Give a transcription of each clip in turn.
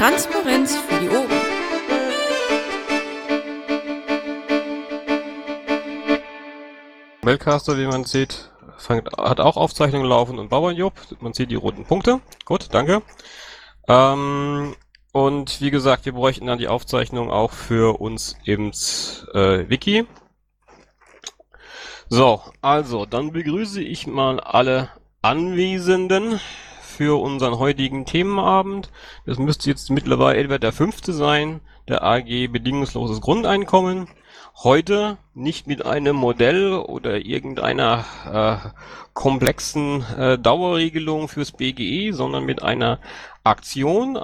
Transparenz für die Ohren. Wellcaster, wie man sieht, hat auch Aufzeichnungen laufen und Bauernjob. Man sieht die roten Punkte. Gut, danke. Und wie gesagt, wir bräuchten dann die Aufzeichnung auch für uns im Wiki. So, also, dann begrüße ich mal alle Anwesenden für unseren heutigen Themenabend. Das müsste jetzt mittlerweile etwa der 5. sein, der AG Bedingungsloses Grundeinkommen. Heute nicht mit einem Modell oder irgendeiner komplexen Dauerregelung fürs BGE, sondern mit einer Aktion,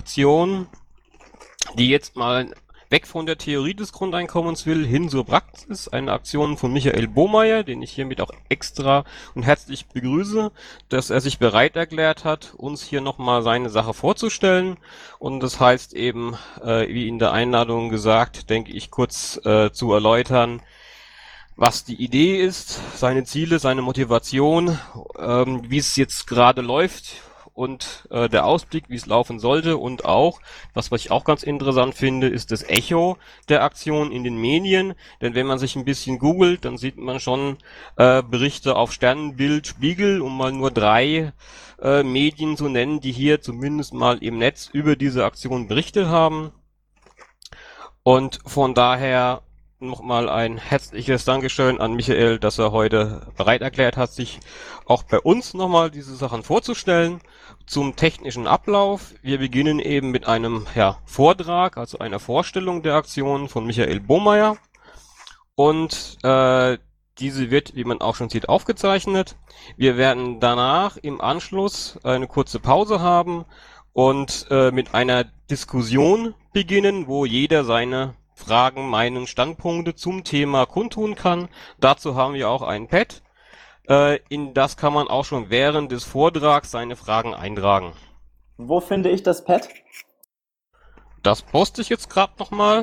die jetzt mal weg von der Theorie des Grundeinkommens will, hin zur Praxis. Eine Aktion von Michael Bohmeier, den ich hiermit auch extra und herzlich begrüße, dass er sich bereit erklärt hat, uns hier nochmal seine Sache vorzustellen. Und das heißt eben, wie in der Einladung gesagt, denke ich, kurz zu erläutern, was die Idee ist, seine Ziele, seine Motivation, wie es jetzt gerade läuft und der Ausblick, wie es laufen sollte, und auch, was ich auch ganz interessant finde, ist das Echo der Aktion in den Medien, denn wenn man sich ein bisschen googelt, dann sieht man schon Berichte auf Sternbild, Spiegel, um mal nur 3 Medien zu nennen, die hier zumindest mal im Netz über diese Aktion berichtet haben. Und von daher nochmal ein herzliches Dankeschön an Michael, dass er heute bereit erklärt hat, sich auch bei uns nochmal diese Sachen vorzustellen. Zum technischen Ablauf. Wir beginnen eben mit einem Vortrag, also einer Vorstellung der Aktion von Michael Bohmeier. Und diese wird, wie man auch schon sieht, aufgezeichnet. Wir werden danach im Anschluss eine kurze Pause haben und mit einer Diskussion beginnen, wo jeder seine Fragen, Meinungen, Standpunkte zum Thema kundtun kann. Dazu haben wir auch ein Pad. In das kann man auch schon während des Vortrags seine Fragen eintragen. Wo finde ich das Pad? Das poste ich jetzt gerade nochmal.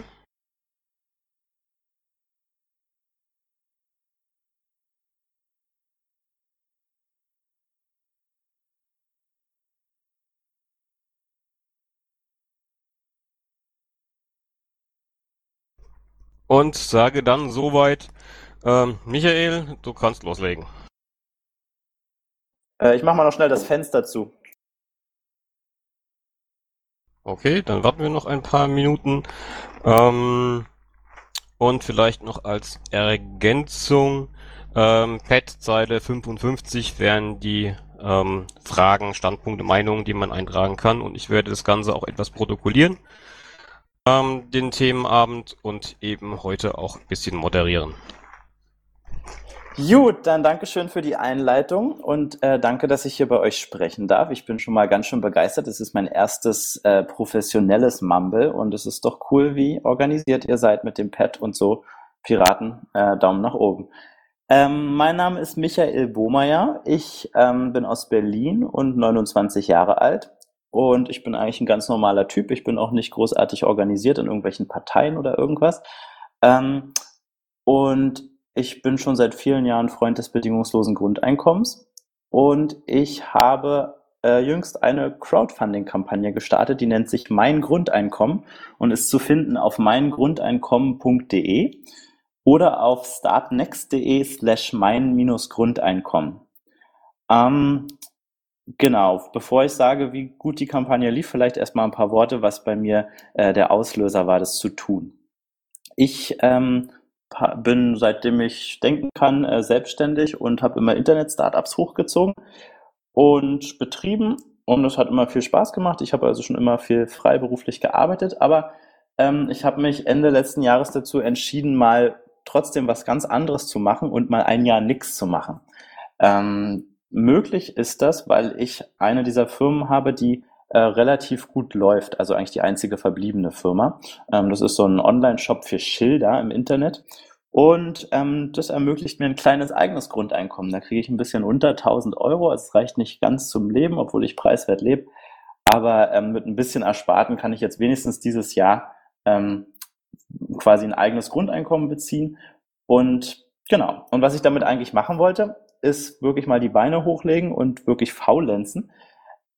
Und sage dann soweit, Michael, du kannst loslegen. Ich mache mal noch schnell das Fenster zu. Okay, dann warten wir noch ein paar Minuten. Und vielleicht noch als Ergänzung, Pad-Zeile 55 wären die Fragen, Standpunkte, Meinungen, die man eintragen kann. Und ich werde das Ganze auch etwas protokollieren, den Themenabend, und eben heute auch ein bisschen moderieren. Gut, dann Dankeschön für die Einleitung und danke, dass ich hier bei euch sprechen darf. Ich bin schon mal ganz schön begeistert. Es ist mein erstes professionelles Mumble und es ist doch cool, wie organisiert ihr seid mit dem Pad und so. Piraten, Daumen nach oben. Mein Name ist Michael Bohmeier. Ich bin aus Berlin und 29 Jahre alt. Und ich bin eigentlich ein ganz normaler Typ. Ich bin auch nicht großartig organisiert in irgendwelchen Parteien oder irgendwas. Und ich bin schon seit vielen Jahren Freund des bedingungslosen Grundeinkommens. Und ich habe jüngst eine Crowdfunding-Kampagne gestartet, die nennt sich Mein Grundeinkommen und ist zu finden auf meingrundeinkommen.de oder auf startnext.de/mein-Grundeinkommen. Genau, bevor ich sage, wie gut die Kampagne lief, vielleicht erstmal ein paar Worte, was bei mir der Auslöser war, das zu tun. Ich bin, seitdem ich denken kann, selbstständig und habe immer Internet-Startups hochgezogen und betrieben und es hat immer viel Spaß gemacht. Ich habe also schon immer viel freiberuflich gearbeitet, aber ich habe mich Ende letzten Jahres dazu entschieden, mal trotzdem was ganz anderes zu machen und mal ein Jahr nichts zu machen. Möglich ist das, weil ich eine dieser Firmen habe, die relativ gut läuft, also eigentlich die einzige verbliebene Firma. Das ist so ein Online-Shop für Schilder im Internet und das ermöglicht mir ein kleines eigenes Grundeinkommen. Da kriege ich ein bisschen unter 1.000 Euro, also es reicht nicht ganz zum Leben, obwohl ich preiswert lebe, aber mit ein bisschen Ersparten kann ich jetzt wenigstens dieses Jahr quasi ein eigenes Grundeinkommen beziehen und genau. Und was ich damit eigentlich machen wollte, ist wirklich mal die Beine hochlegen und wirklich faulenzen.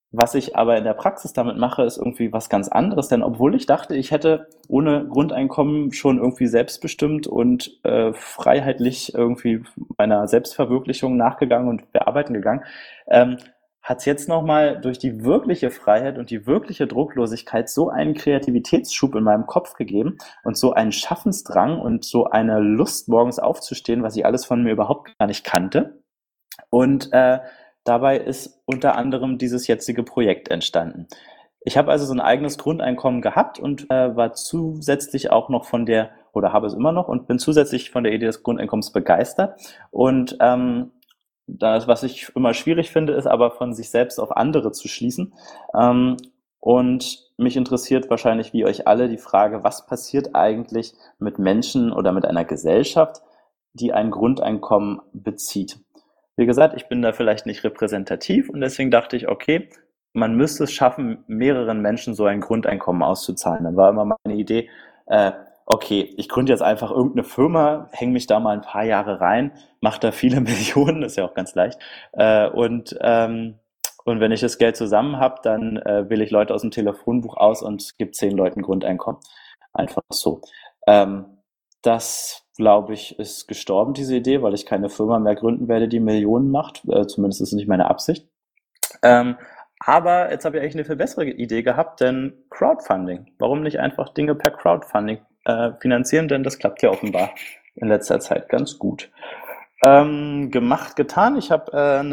Was ich aber in der Praxis damit mache, ist irgendwie was ganz anderes, denn obwohl ich dachte, ich hätte ohne Grundeinkommen schon irgendwie selbstbestimmt und freiheitlich irgendwie meiner Selbstverwirklichung nachgegangen und bearbeiten gegangen, ähm, hat es jetzt nochmal durch die wirkliche Freiheit und die wirkliche Drucklosigkeit so einen Kreativitätsschub in meinem Kopf gegeben und so einen Schaffensdrang und so eine Lust, morgens aufzustehen, was ich alles von mir überhaupt gar nicht kannte. Und dabei ist unter anderem dieses jetzige Projekt entstanden. Ich habe also so ein eigenes Grundeinkommen gehabt und war zusätzlich auch noch von der, oder habe es immer noch und bin zusätzlich von der Idee des Grundeinkommens begeistert. Und das, was ich immer schwierig finde, ist aber von sich selbst auf andere zu schließen. Ähm, und mich interessiert wahrscheinlich wie euch alle die Frage, was passiert eigentlich mit Menschen oder mit einer Gesellschaft, die ein Grundeinkommen bezieht. Wie gesagt, ich bin da vielleicht nicht repräsentativ und deswegen dachte ich, okay, man müsste es schaffen, mehreren Menschen so ein Grundeinkommen auszuzahlen. Dann war immer meine Idee, okay, ich gründe jetzt einfach irgendeine Firma, hänge mich da mal ein paar Jahre rein, mache da viele Millionen, ist ja auch ganz leicht. Und wenn ich das Geld zusammen habe, dann wähle ich Leute aus dem Telefonbuch aus und gebe 10 Leuten Grundeinkommen. Einfach so. Ähm, Das, glaube ich, ist gestorben, diese Idee, weil ich keine Firma mehr gründen werde, die Millionen macht. Zumindest ist es nicht meine Absicht. Ähm, aber jetzt habe ich eigentlich eine viel bessere Idee gehabt, denn Crowdfunding. Warum nicht einfach Dinge per Crowdfunding finanzieren? Denn das klappt ja offenbar in letzter Zeit ganz gut. Gemacht, getan. Ich habe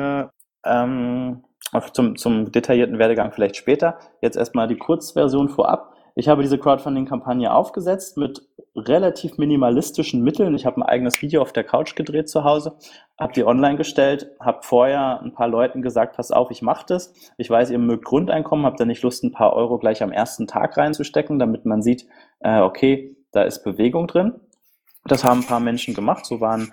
zum detaillierten Werdegang vielleicht später. Jetzt erstmal die Kurzversion vorab. Ich habe diese Crowdfunding-Kampagne aufgesetzt mit relativ minimalistischen Mitteln. Ich habe ein eigenes Video auf der Couch gedreht zu Hause, habe die online gestellt, habe vorher ein paar Leuten gesagt, pass auf, ich mache das. Ich weiß, ihr mögt Grundeinkommen, habt da nicht Lust, ein paar Euro gleich am ersten Tag reinzustecken, damit man sieht, okay, da ist Bewegung drin. Das haben ein paar Menschen gemacht. So waren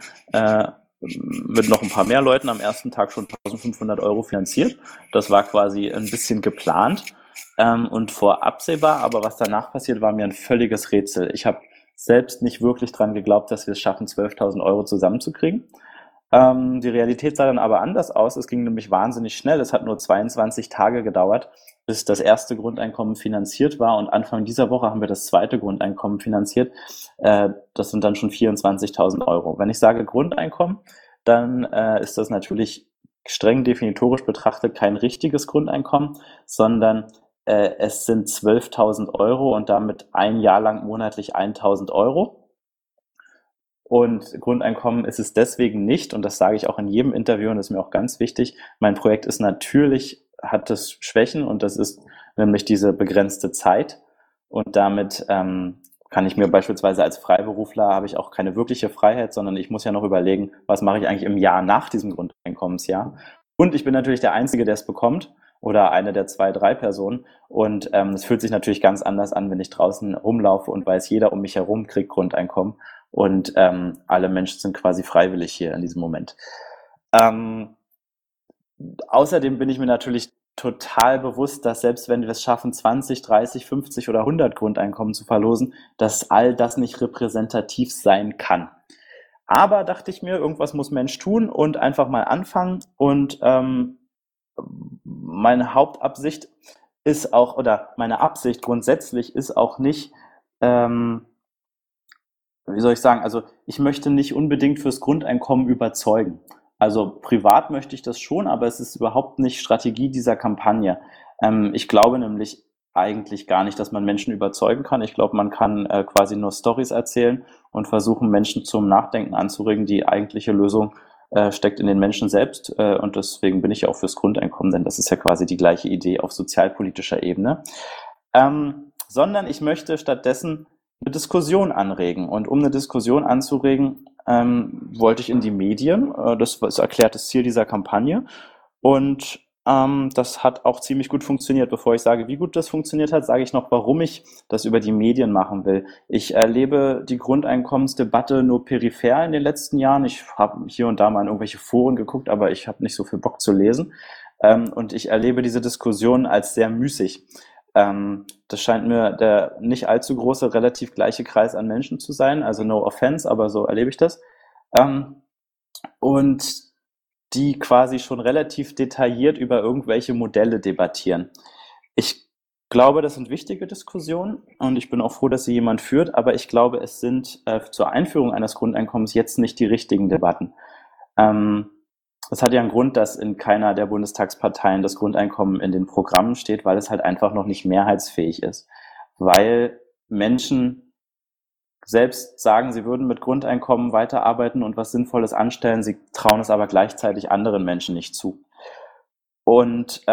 mit noch ein paar mehr Leuten am ersten Tag schon 1.500 Euro finanziert. Das war quasi ein bisschen geplant und vorabsehbar, aber was danach passiert, war mir ein völliges Rätsel. Ich habe selbst nicht wirklich dran geglaubt, dass wir es schaffen, 12.000 Euro zusammenzukriegen. Die Realität sah dann aber anders aus. Es ging nämlich wahnsinnig schnell. Es hat nur 22 Tage gedauert, bis das erste Grundeinkommen finanziert war. Und Anfang dieser Woche haben wir das zweite Grundeinkommen finanziert. Das sind dann schon 24.000 Euro. Wenn ich sage Grundeinkommen, dann ist das natürlich streng definitorisch betrachtet kein richtiges Grundeinkommen, sondern es sind 12.000 Euro und damit ein Jahr lang monatlich 1.000 Euro. Und Grundeinkommen ist es deswegen nicht, und das sage ich auch in jedem Interview, und das ist mir auch ganz wichtig, mein Projekt ist natürlich, hat es Schwächen, und das ist nämlich diese begrenzte Zeit. Und damit kann ich mir beispielsweise als Freiberufler, habe ich auch keine wirkliche Freiheit, sondern ich muss ja noch überlegen, was mache ich eigentlich im Jahr nach diesem Grundeinkommensjahr. Und ich bin natürlich der Einzige, der es bekommt, oder eine der 2, 3 Personen. Und es fühlt sich natürlich ganz anders an, wenn ich draußen rumlaufe und weiß, jeder um mich herum kriegt Grundeinkommen. Und alle Menschen sind quasi freiwillig hier in diesem Moment. Ähm, Außerdem bin ich mir natürlich total bewusst, dass selbst wenn wir es schaffen, 20, 30, 50 oder 100 Grundeinkommen zu verlosen, dass all das nicht repräsentativ sein kann. Aber dachte ich mir, irgendwas muss Mensch tun und einfach mal anfangen. Und meine Hauptabsicht ist auch, oder meine Absicht grundsätzlich ist auch nicht, wie soll ich sagen, also ich möchte nicht unbedingt fürs Grundeinkommen überzeugen. Also privat möchte ich das schon, aber es ist überhaupt nicht Strategie dieser Kampagne. Ich glaube nämlich eigentlich gar nicht, dass man Menschen überzeugen kann. Ich glaube, man kann quasi nur Storys erzählen und versuchen, Menschen zum Nachdenken anzuregen. Die eigentliche Lösung steckt in den Menschen selbst und deswegen bin ich ja auch fürs Grundeinkommen, denn das ist ja quasi die gleiche Idee auf sozialpolitischer Ebene. Sondern ich möchte stattdessen eine Diskussion anregen. Und um eine Diskussion anzuregen, wollte ich in die Medien. Das ist erklärtes Ziel dieser Kampagne. Und das hat auch ziemlich gut funktioniert. Bevor ich sage, wie gut das funktioniert hat, sage ich noch, warum ich das über die Medien machen will. Ich erlebe die Grundeinkommensdebatte nur peripher in den letzten Jahren. Ich habe hier und da mal in irgendwelche Foren geguckt, aber ich habe nicht so viel Bock zu lesen. Und ich erlebe diese Diskussion als sehr müßig. Das scheint mir der nicht allzu große, relativ gleiche Kreis an Menschen zu sein. Also no offense, aber so erlebe ich das. Und die quasi schon relativ detailliert über irgendwelche Modelle debattieren. Ich glaube, das sind wichtige Diskussionen und ich bin auch froh, dass sie jemand führt, aber ich glaube, es sind zur Einführung eines Grundeinkommens jetzt nicht die richtigen Debatten. Das hat ja einen Grund, dass in keiner der Bundestagsparteien das Grundeinkommen in den Programmen steht, weil es halt einfach noch nicht mehrheitsfähig ist. Weil Menschen selbst sagen, sie würden mit Grundeinkommen weiterarbeiten und was Sinnvolles anstellen, sie trauen es aber gleichzeitig anderen Menschen nicht zu. Und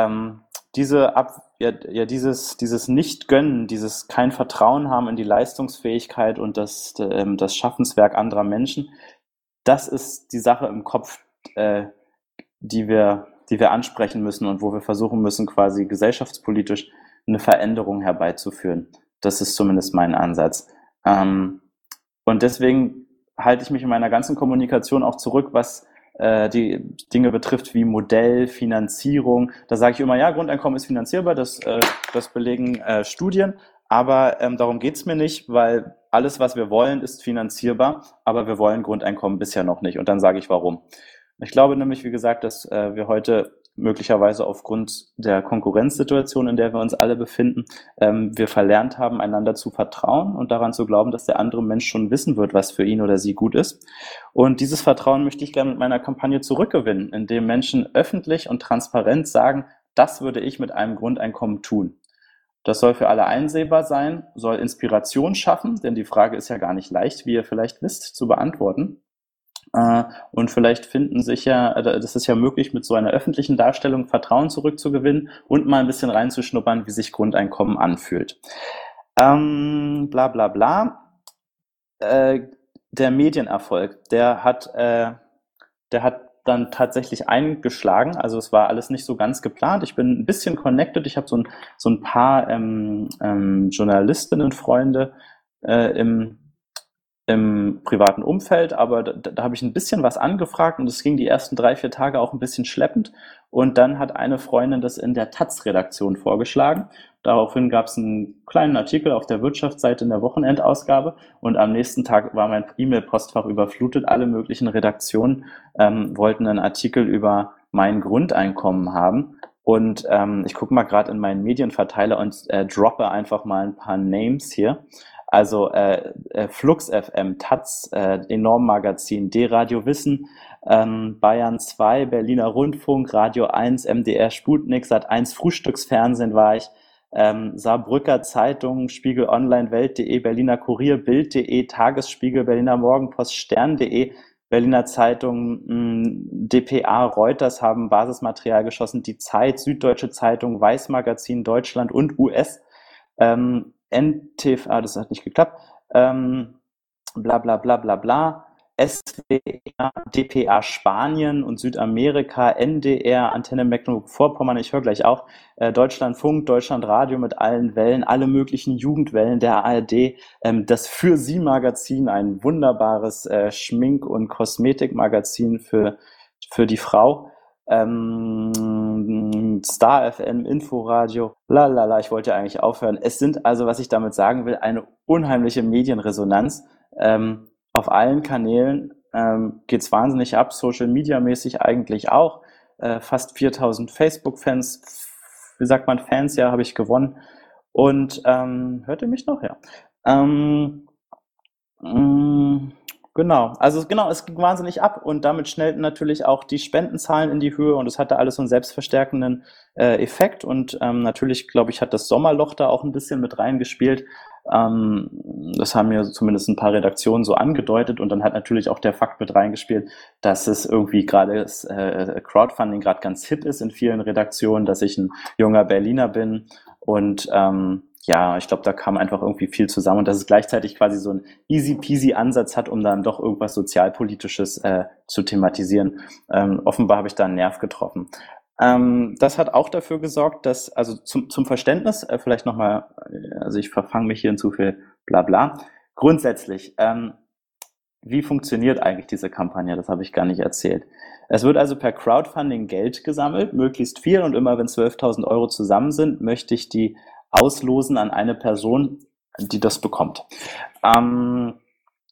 dieses Nicht-Gönnen, dieses kein Vertrauen haben in die Leistungsfähigkeit und das Schaffenswerk anderer Menschen, das ist die Sache im Kopf, die wir ansprechen müssen und wo wir versuchen müssen, quasi gesellschaftspolitisch eine Veränderung herbeizuführen. Das ist zumindest mein Ansatz. Und deswegen halte ich mich in meiner ganzen Kommunikation auch zurück, was die Dinge betrifft wie Modell, Finanzierung. Da sage ich immer, ja, Grundeinkommen ist finanzierbar, das belegen Studien, aber darum geht's mir nicht, weil alles, was wir wollen, ist finanzierbar, aber wir wollen Grundeinkommen bisher noch nicht. Und dann sage ich, warum. Ich glaube nämlich, wie gesagt, dass wir heute möglicherweise aufgrund der Konkurrenzsituation, in der wir uns alle befinden, wir verlernt haben, einander zu vertrauen und daran zu glauben, dass der andere Mensch schon wissen wird, was für ihn oder sie gut ist. Und dieses Vertrauen möchte ich gerne mit meiner Kampagne zurückgewinnen, indem Menschen öffentlich und transparent sagen, das würde ich mit einem Grundeinkommen tun. Das soll für alle einsehbar sein, soll Inspiration schaffen, denn die Frage ist ja gar nicht leicht, wie ihr vielleicht wisst, zu beantworten. Und vielleicht das ist ja möglich, mit so einer öffentlichen Darstellung Vertrauen zurückzugewinnen und mal ein bisschen reinzuschnuppern, wie sich Grundeinkommen anfühlt. Bla bla bla. Der Medienerfolg, der hat dann tatsächlich eingeschlagen. Also es war alles nicht so ganz geplant. Ich bin ein bisschen connected. Ich habe so ein paar Journalistinnen-Freunde im privaten Umfeld, aber da habe ich ein bisschen was angefragt und es ging die ersten 3-4 Tage auch ein bisschen schleppend. Und dann hat eine Freundin das in der Taz-Redaktion vorgeschlagen. Daraufhin gab es einen kleinen Artikel auf der Wirtschaftsseite in der Wochenendausgabe und am nächsten Tag war mein E-Mail-Postfach überflutet. Alle möglichen Redaktionen wollten einen Artikel über mein Grundeinkommen haben. Und ich gucke mal gerade in meinen Medienverteiler und droppe einfach mal ein paar Names hier. Also Flux FM, Taz, Enorm Magazin, D-Radio Wissen, Bayern 2, Berliner Rundfunk, Radio 1, MDR Sputnik, Sat1 Frühstücksfernsehen war ich, Saarbrücker Zeitung, Spiegel Online, Welt.de, Berliner Kurier, Bild.de, Tagesspiegel, Berliner Morgenpost, Stern.de, Berliner Zeitung, dpa, Reuters haben Basismaterial geschossen, die Zeit, Süddeutsche Zeitung, Weiß Magazin, Deutschland und US, NTV, das hat nicht geklappt, bla bla bla bla bla, SWR, dpa Spanien und Südamerika, NDR, Antenne Mecklenburg-Vorpommern, ich höre gleich auch, Deutschlandfunk, Deutschlandradio mit allen Wellen, alle möglichen Jugendwellen der ARD, das Für Sie Magazin, ein wunderbares Schmink- und Kosmetikmagazin für die Frau, Star FM, Inforadio, lalala, ich wollte ja eigentlich aufhören. Es sind also, was ich damit sagen will, eine unheimliche Medienresonanz. Auf allen Kanälen geht's wahnsinnig ab, Social-Media-mäßig eigentlich auch. Fast 4000 Facebook-Fans, wie sagt man, Fans, ja, habe ich gewonnen. Und hört ihr mich noch? Ja. Genau, es ging wahnsinnig ab und damit schnellten natürlich auch die Spendenzahlen in die Höhe und es hatte alles so einen selbstverstärkenden Effekt und natürlich, glaube ich, hat das Sommerloch da auch ein bisschen mit reingespielt. Das haben mir zumindest ein paar Redaktionen so angedeutet und dann hat natürlich auch der Fakt mit reingespielt, dass es irgendwie gerade Crowdfunding gerade ganz hip ist in vielen Redaktionen, dass ich ein junger Berliner bin und ja, ich glaube, da kam einfach irgendwie viel zusammen und dass es gleichzeitig quasi so einen easy-peasy Ansatz hat, um dann doch irgendwas Sozialpolitisches zu thematisieren. Offenbar habe ich da einen Nerv getroffen. Das hat auch dafür gesorgt, dass, also zum Verständnis, vielleicht nochmal, also ich verfange mich hier in zu viel Blabla. Grundsätzlich, wie funktioniert eigentlich diese Kampagne? Das habe ich gar nicht erzählt. Es wird also per Crowdfunding Geld gesammelt, möglichst viel und immer wenn 12.000 Euro zusammen sind, möchte ich die auslosen an eine Person, die das bekommt.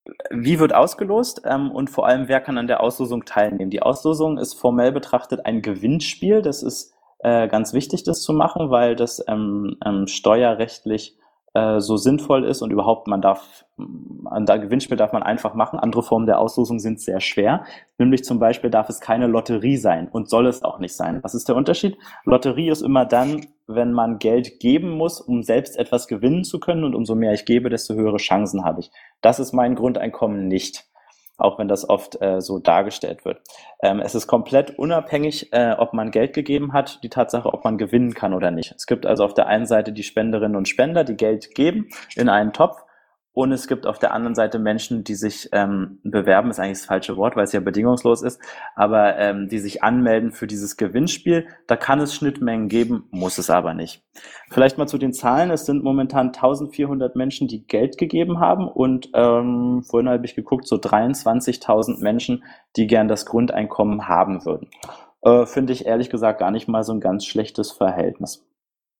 Wie wird ausgelost und vor allem, wer kann an der Auslosung teilnehmen? Die Auslosung ist formell betrachtet ein Gewinnspiel. Das ist ganz wichtig, das zu machen, weil das steuerrechtlich so sinnvoll ist und überhaupt ein Gewinnspiel darf man einfach machen. Andere Formen der Auslosung sind sehr schwer. Nämlich zum Beispiel darf es keine Lotterie sein und soll es auch nicht sein. Was ist der Unterschied? Lotterie ist immer dann, wenn man Geld geben muss, um selbst etwas gewinnen zu können, und umso mehr ich gebe, desto höhere Chancen habe ich. Das ist mein Grundeinkommen nicht, auch wenn das oft so dargestellt wird. Es ist komplett unabhängig, ob man Geld gegeben hat, die Tatsache, ob man gewinnen kann oder nicht. Es gibt also auf der einen Seite die Spenderinnen und Spender, die Geld geben in einen Topf, und es gibt auf der anderen Seite Menschen, die sich bewerben, ist eigentlich das falsche Wort, weil es ja bedingungslos ist, aber die sich anmelden für dieses Gewinnspiel. Da kann es Schnittmengen geben, muss es aber nicht. Vielleicht mal zu den Zahlen. Es sind momentan 1400 Menschen, die Geld gegeben haben, und vorhin habe ich geguckt, so 23.000 Menschen, die gern das Grundeinkommen haben würden. Finde ich ehrlich gesagt gar nicht mal so ein ganz schlechtes Verhältnis.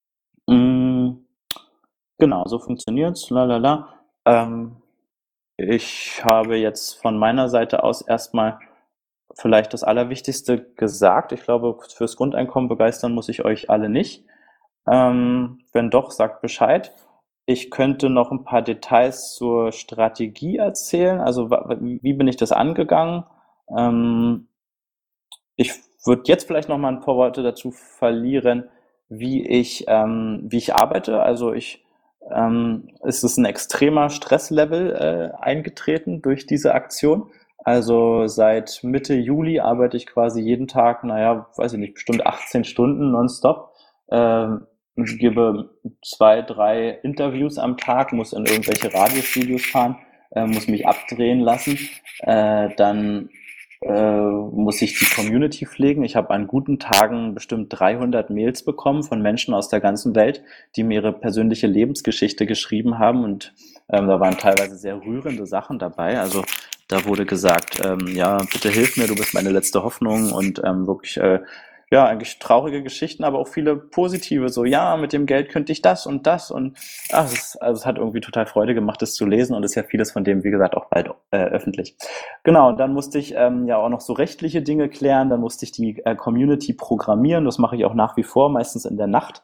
Genau, so funktioniert's. Lalala. Ich habe jetzt von meiner Seite aus erstmal vielleicht das Allerwichtigste gesagt. Ich glaube, fürs Grundeinkommen begeistern muss ich euch alle nicht. Wenn doch, sagt Bescheid. Ich könnte noch ein paar Details zur Strategie erzählen. Also wie bin ich das angegangen? Ich würde jetzt vielleicht noch mal ein paar Worte dazu verlieren, wie ich arbeite. Also es ist ein extremer Stresslevel eingetreten durch diese Aktion. Also seit Mitte Juli arbeite ich quasi jeden Tag, weiß ich nicht, bestimmt 18 Stunden nonstop. Ich gebe 2, 3 Interviews am Tag, muss in irgendwelche Radiostudios fahren, muss mich abdrehen lassen. Dann muss ich die Community pflegen. Ich habe an guten Tagen bestimmt 300 Mails bekommen von Menschen aus der ganzen Welt, die mir ihre persönliche Lebensgeschichte geschrieben haben, und da waren teilweise sehr rührende Sachen dabei. Also da wurde gesagt, ja, bitte hilf mir, du bist meine letzte Hoffnung, und wirklich ja, eigentlich traurige Geschichten, aber auch viele positive, so, ja, mit dem Geld könnte ich das und das, und es hat irgendwie total Freude gemacht, das zu lesen, und ist ja vieles von dem, wie gesagt, auch bald öffentlich. Genau, dann musste ich ja auch noch so rechtliche Dinge klären, dann musste ich die Community programmieren, das mache ich auch nach wie vor, meistens in der Nacht.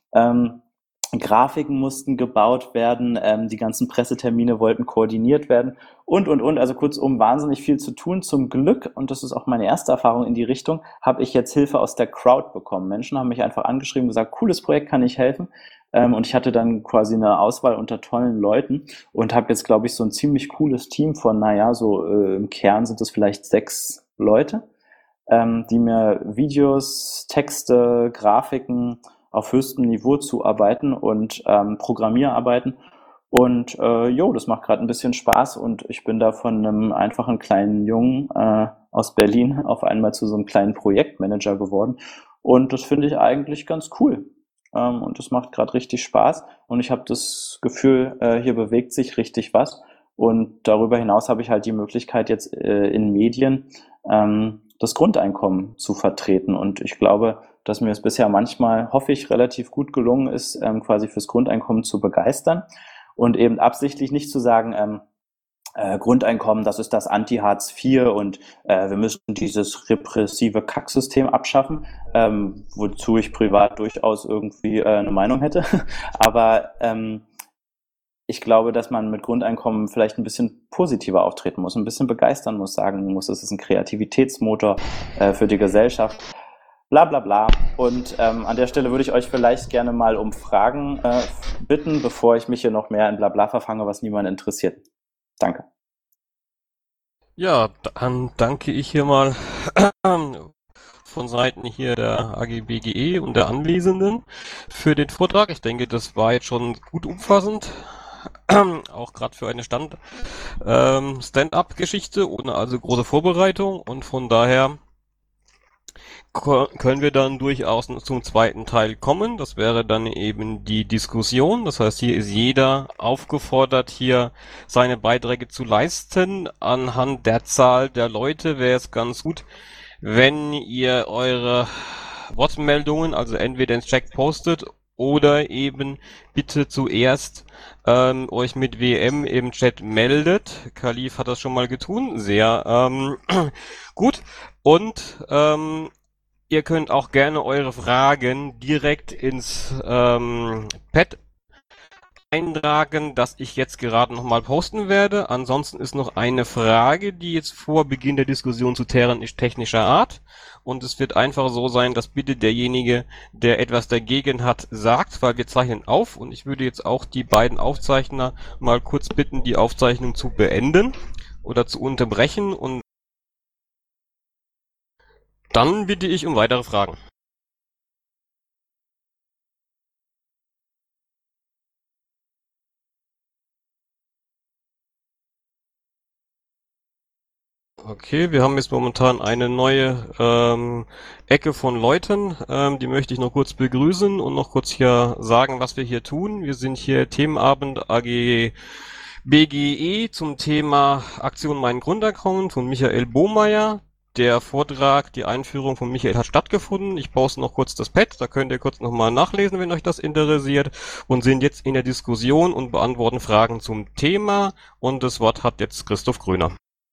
Grafiken mussten gebaut werden, die ganzen Pressetermine wollten koordiniert werden und. Also kurzum, wahnsinnig viel zu tun. Zum Glück, und das ist auch meine erste Erfahrung in die Richtung, habe ich jetzt Hilfe aus der Crowd bekommen. Menschen haben mich einfach angeschrieben und gesagt, cooles Projekt, kann ich helfen? Und ich hatte dann quasi eine Auswahl unter tollen Leuten und habe jetzt, glaube ich, so ein ziemlich cooles Team von, im Kern sind es vielleicht 6 Leute, die mir Videos, Texte, Grafiken auf höchstem Niveau zuarbeiten und Programmierarbeiten. Und das macht gerade ein bisschen Spaß, und ich bin da von einem einfachen kleinen Jungen aus Berlin auf einmal zu so einem kleinen Projektmanager geworden. Und das finde ich eigentlich ganz cool. Und das macht gerade richtig Spaß. Und ich habe das Gefühl, hier bewegt sich richtig was. Und darüber hinaus habe ich halt die Möglichkeit, jetzt in Medien das Grundeinkommen zu vertreten. Und ich glaube, dass mir es bisher manchmal, hoffe ich, relativ gut gelungen ist, quasi fürs Grundeinkommen zu begeistern, und eben absichtlich nicht zu sagen, Grundeinkommen, das ist das Anti-Hartz IV, und wir müssen dieses repressive Kacksystem abschaffen, wozu ich privat durchaus irgendwie eine Meinung hätte. Aber ich glaube, dass man mit Grundeinkommen vielleicht ein bisschen positiver auftreten muss, ein bisschen begeistern muss, sagen muss, es ist ein Kreativitätsmotor für die Gesellschaft. Bla bla bla. Und an der Stelle würde ich euch vielleicht gerne mal um Fragen bitten, bevor ich mich hier noch mehr in Blabla verfange, was niemand interessiert. Danke. Ja, dann danke ich hier mal von Seiten hier der AGBGE und der Anwesenden für den Vortrag. Ich denke, das war jetzt schon gut umfassend. Auch gerade für eine Stand-up-Geschichte ohne also große Vorbereitung, und von daher können wir dann durchaus zum zweiten Teil kommen. Das wäre dann eben die Diskussion. Das heißt, hier ist jeder aufgefordert, hier seine Beiträge zu leisten. Anhand der Zahl der Leute wäre es ganz gut, wenn ihr eure Wortmeldungen, also entweder ins Chat postet oder eben bitte zuerst euch mit WM im Chat meldet. Khalif hat das schon mal getan, sehr gut. Und ihr könnt auch gerne eure Fragen direkt ins Pad eintragen, das ich jetzt gerade nochmal posten werde. Ansonsten ist noch eine Frage, die jetzt vor Beginn der Diskussion zu klären ist, technischer Art. Und es wird einfach so sein, dass bitte derjenige, der etwas dagegen hat, sagt, weil wir zeichnen auf. Und ich würde jetzt auch die beiden Aufzeichner mal kurz bitten, die Aufzeichnung zu beenden oder zu unterbrechen. Und dann bitte ich um weitere Fragen. Okay, wir haben jetzt momentan eine neue Ecke von Leuten, die möchte ich noch kurz begrüßen und noch kurz hier sagen, was wir hier tun. Wir sind hier Themenabend AG BGE zum Thema Aktion Mein Grundaccount von Michael Bohmeier. Der Vortrag, die Einführung von Michael hat stattgefunden. Ich poste noch kurz das Pad, da könnt ihr kurz nochmal nachlesen, wenn euch das interessiert. Und sind jetzt in der Diskussion und beantworten Fragen zum Thema. Und das Wort hat jetzt Christoph Gröner.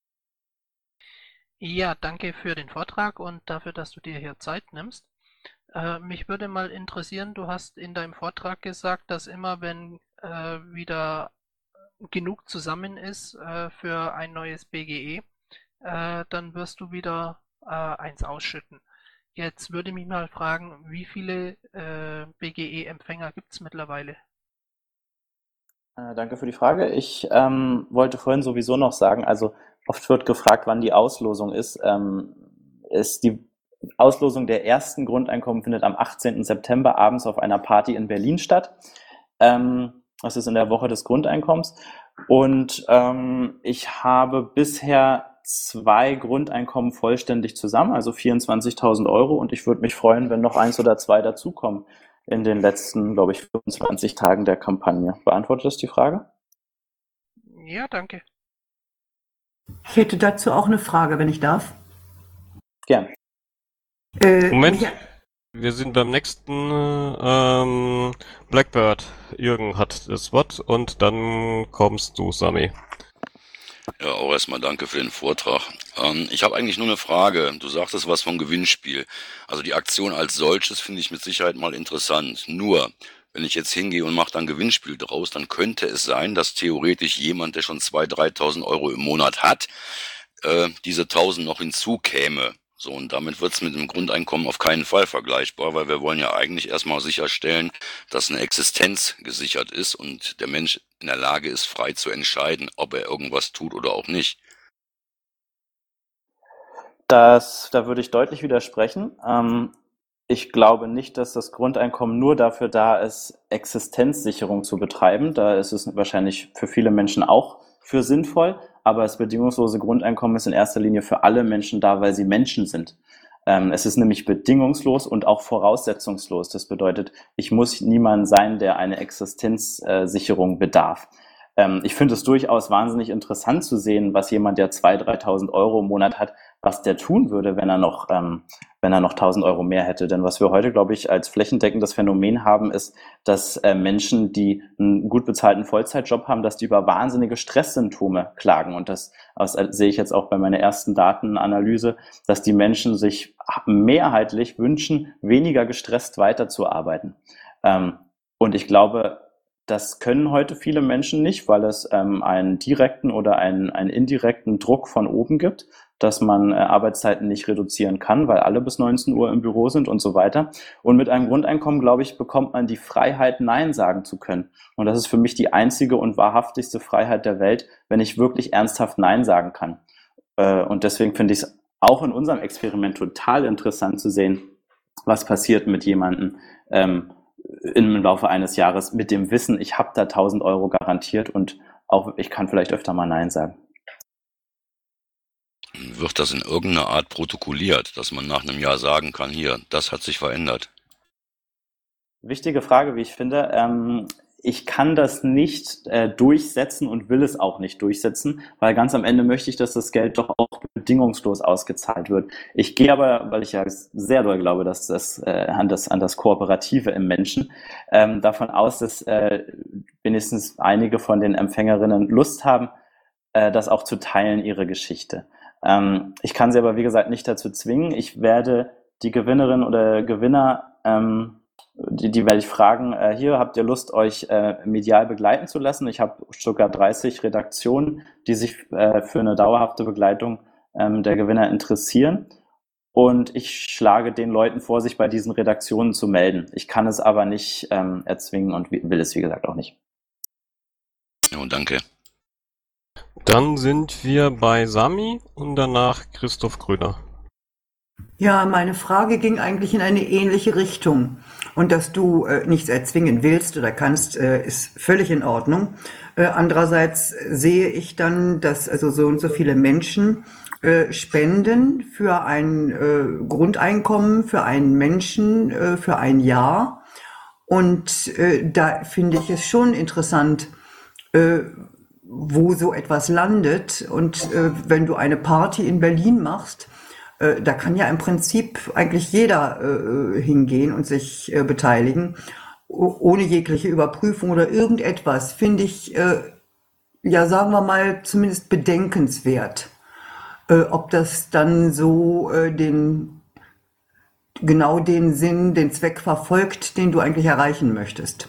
Ja, danke für den Vortrag und dafür, dass du dir hier Zeit nimmst. Mich würde mal interessieren, du hast in deinem Vortrag gesagt, dass immer wenn wieder genug zusammen ist für ein neues BGE, dann wirst du wieder eins ausschütten. Jetzt würde mich mal fragen, wie viele BGE-Empfänger gibt es mittlerweile? Danke für die Frage. Ich wollte vorhin sowieso noch sagen, also oft wird gefragt, wann die Auslosung ist. Die Auslosung der ersten Grundeinkommen findet am 18. September abends auf einer Party in Berlin statt. Das ist in der Woche des Grundeinkommens. Und ich habe bisher 2 Grundeinkommen vollständig zusammen, also 24.000 Euro. Und ich würde mich freuen, wenn noch 1 oder 2 dazukommen in den letzten, glaube ich, 25 Tagen der Kampagne. Beantwortet das die Frage? Ja, danke. Ich hätte dazu auch eine Frage, wenn ich darf. Gern. Moment, wir sind beim nächsten Blackbird. Jürgen hat das Wort und dann kommst du, Sami. Ja, auch erstmal danke für den Vortrag. Ich habe eigentlich nur eine Frage. Du sagtest was vom Gewinnspiel. Also die Aktion als solches finde ich mit Sicherheit mal interessant. Nur, wenn ich jetzt hingehe und mache dann Gewinnspiel draus, dann könnte es sein, dass theoretisch jemand, der schon 2.000, 3.000 Euro im Monat hat, diese 1.000 noch hinzukäme. So, und damit wird es mit dem Grundeinkommen auf keinen Fall vergleichbar, weil wir wollen ja eigentlich erstmal sicherstellen, dass eine Existenz gesichert ist und der Mensch in der Lage ist, frei zu entscheiden, ob er irgendwas tut oder auch nicht. Da würde ich deutlich widersprechen. Ich glaube nicht, dass das Grundeinkommen nur dafür da ist, Existenzsicherung zu betreiben. Da ist es wahrscheinlich für viele Menschen auch für sinnvoll, aber das bedingungslose Grundeinkommen ist in erster Linie für alle Menschen da, weil sie Menschen sind. Es ist nämlich bedingungslos und auch voraussetzungslos. Das bedeutet, ich muss niemand sein, der eine Existenzsicherung bedarf. Ich finde es durchaus wahnsinnig interessant zu sehen, was jemand, der 2.000, 3.000 Euro im Monat hat, was der tun würde, wenn er noch 1.000 Euro mehr hätte. Denn was wir heute, glaube ich, als flächendeckendes Phänomen haben, ist, dass Menschen, die einen gut bezahlten Vollzeitjob haben, dass die über wahnsinnige Stresssymptome klagen. Und das sehe ich jetzt auch bei meiner ersten Datenanalyse, dass die Menschen sich mehrheitlich wünschen, weniger gestresst weiterzuarbeiten. Und ich glaube, das können heute viele Menschen nicht, weil es einen direkten oder einen indirekten Druck von oben gibt, dass man Arbeitszeiten nicht reduzieren kann, weil alle bis 19 Uhr im Büro sind und so weiter. Und mit einem Grundeinkommen, glaube ich, bekommt man die Freiheit, Nein sagen zu können. Und das ist für mich die einzige und wahrhaftigste Freiheit der Welt, wenn ich wirklich ernsthaft Nein sagen kann. Und deswegen finde ich es auch in unserem Experiment total interessant zu sehen, was passiert mit jemandem, im Laufe eines Jahres mit dem Wissen, ich habe da 1.000 Euro garantiert und auch ich kann vielleicht öfter mal Nein sagen. Wird das in irgendeiner Art protokolliert, dass man nach einem Jahr sagen kann, hier, das hat sich verändert? Wichtige Frage, wie ich finde. Ich kann das nicht durchsetzen und will es auch nicht durchsetzen, weil ganz am Ende möchte ich, dass das Geld doch auch bedingungslos ausgezahlt wird. Ich gehe aber, weil ich ja sehr doll glaube, dass das an das Kooperative im Menschen, davon aus, dass wenigstens einige von den Empfängerinnen Lust haben, das auch zu teilen, ihre Geschichte. Ich kann sie aber, wie gesagt, nicht dazu zwingen. Ich werde die Gewinnerin oder Gewinner, die werde ich fragen, hier, habt ihr Lust, euch medial begleiten zu lassen? Ich habe sogar 30 Redaktionen, die sich für eine dauerhafte Begleitung der Gewinner interessieren. Und ich schlage den Leuten vor, sich bei diesen Redaktionen zu melden. Ich kann es aber nicht erzwingen und will es, wie gesagt, auch nicht. Ja, danke. Dann sind wir bei Sami und danach Christoph Gröner. Ja, meine Frage ging eigentlich in eine ähnliche Richtung. Und dass du nichts erzwingen willst oder kannst, ist völlig in Ordnung. Andererseits sehe ich dann, dass also so und so viele Menschen spenden für ein Grundeinkommen, für einen Menschen, für ein Jahr. Und da finde ich es schon interessant, wo so etwas landet. Und wenn du eine Party in Berlin machst, da kann ja im Prinzip eigentlich jeder hingehen und sich beteiligen, ohne jegliche Überprüfung oder irgendetwas, finde ich, ja, sagen wir mal, zumindest bedenkenswert. Ob das dann so genau den Sinn, den Zweck verfolgt, den du eigentlich erreichen möchtest.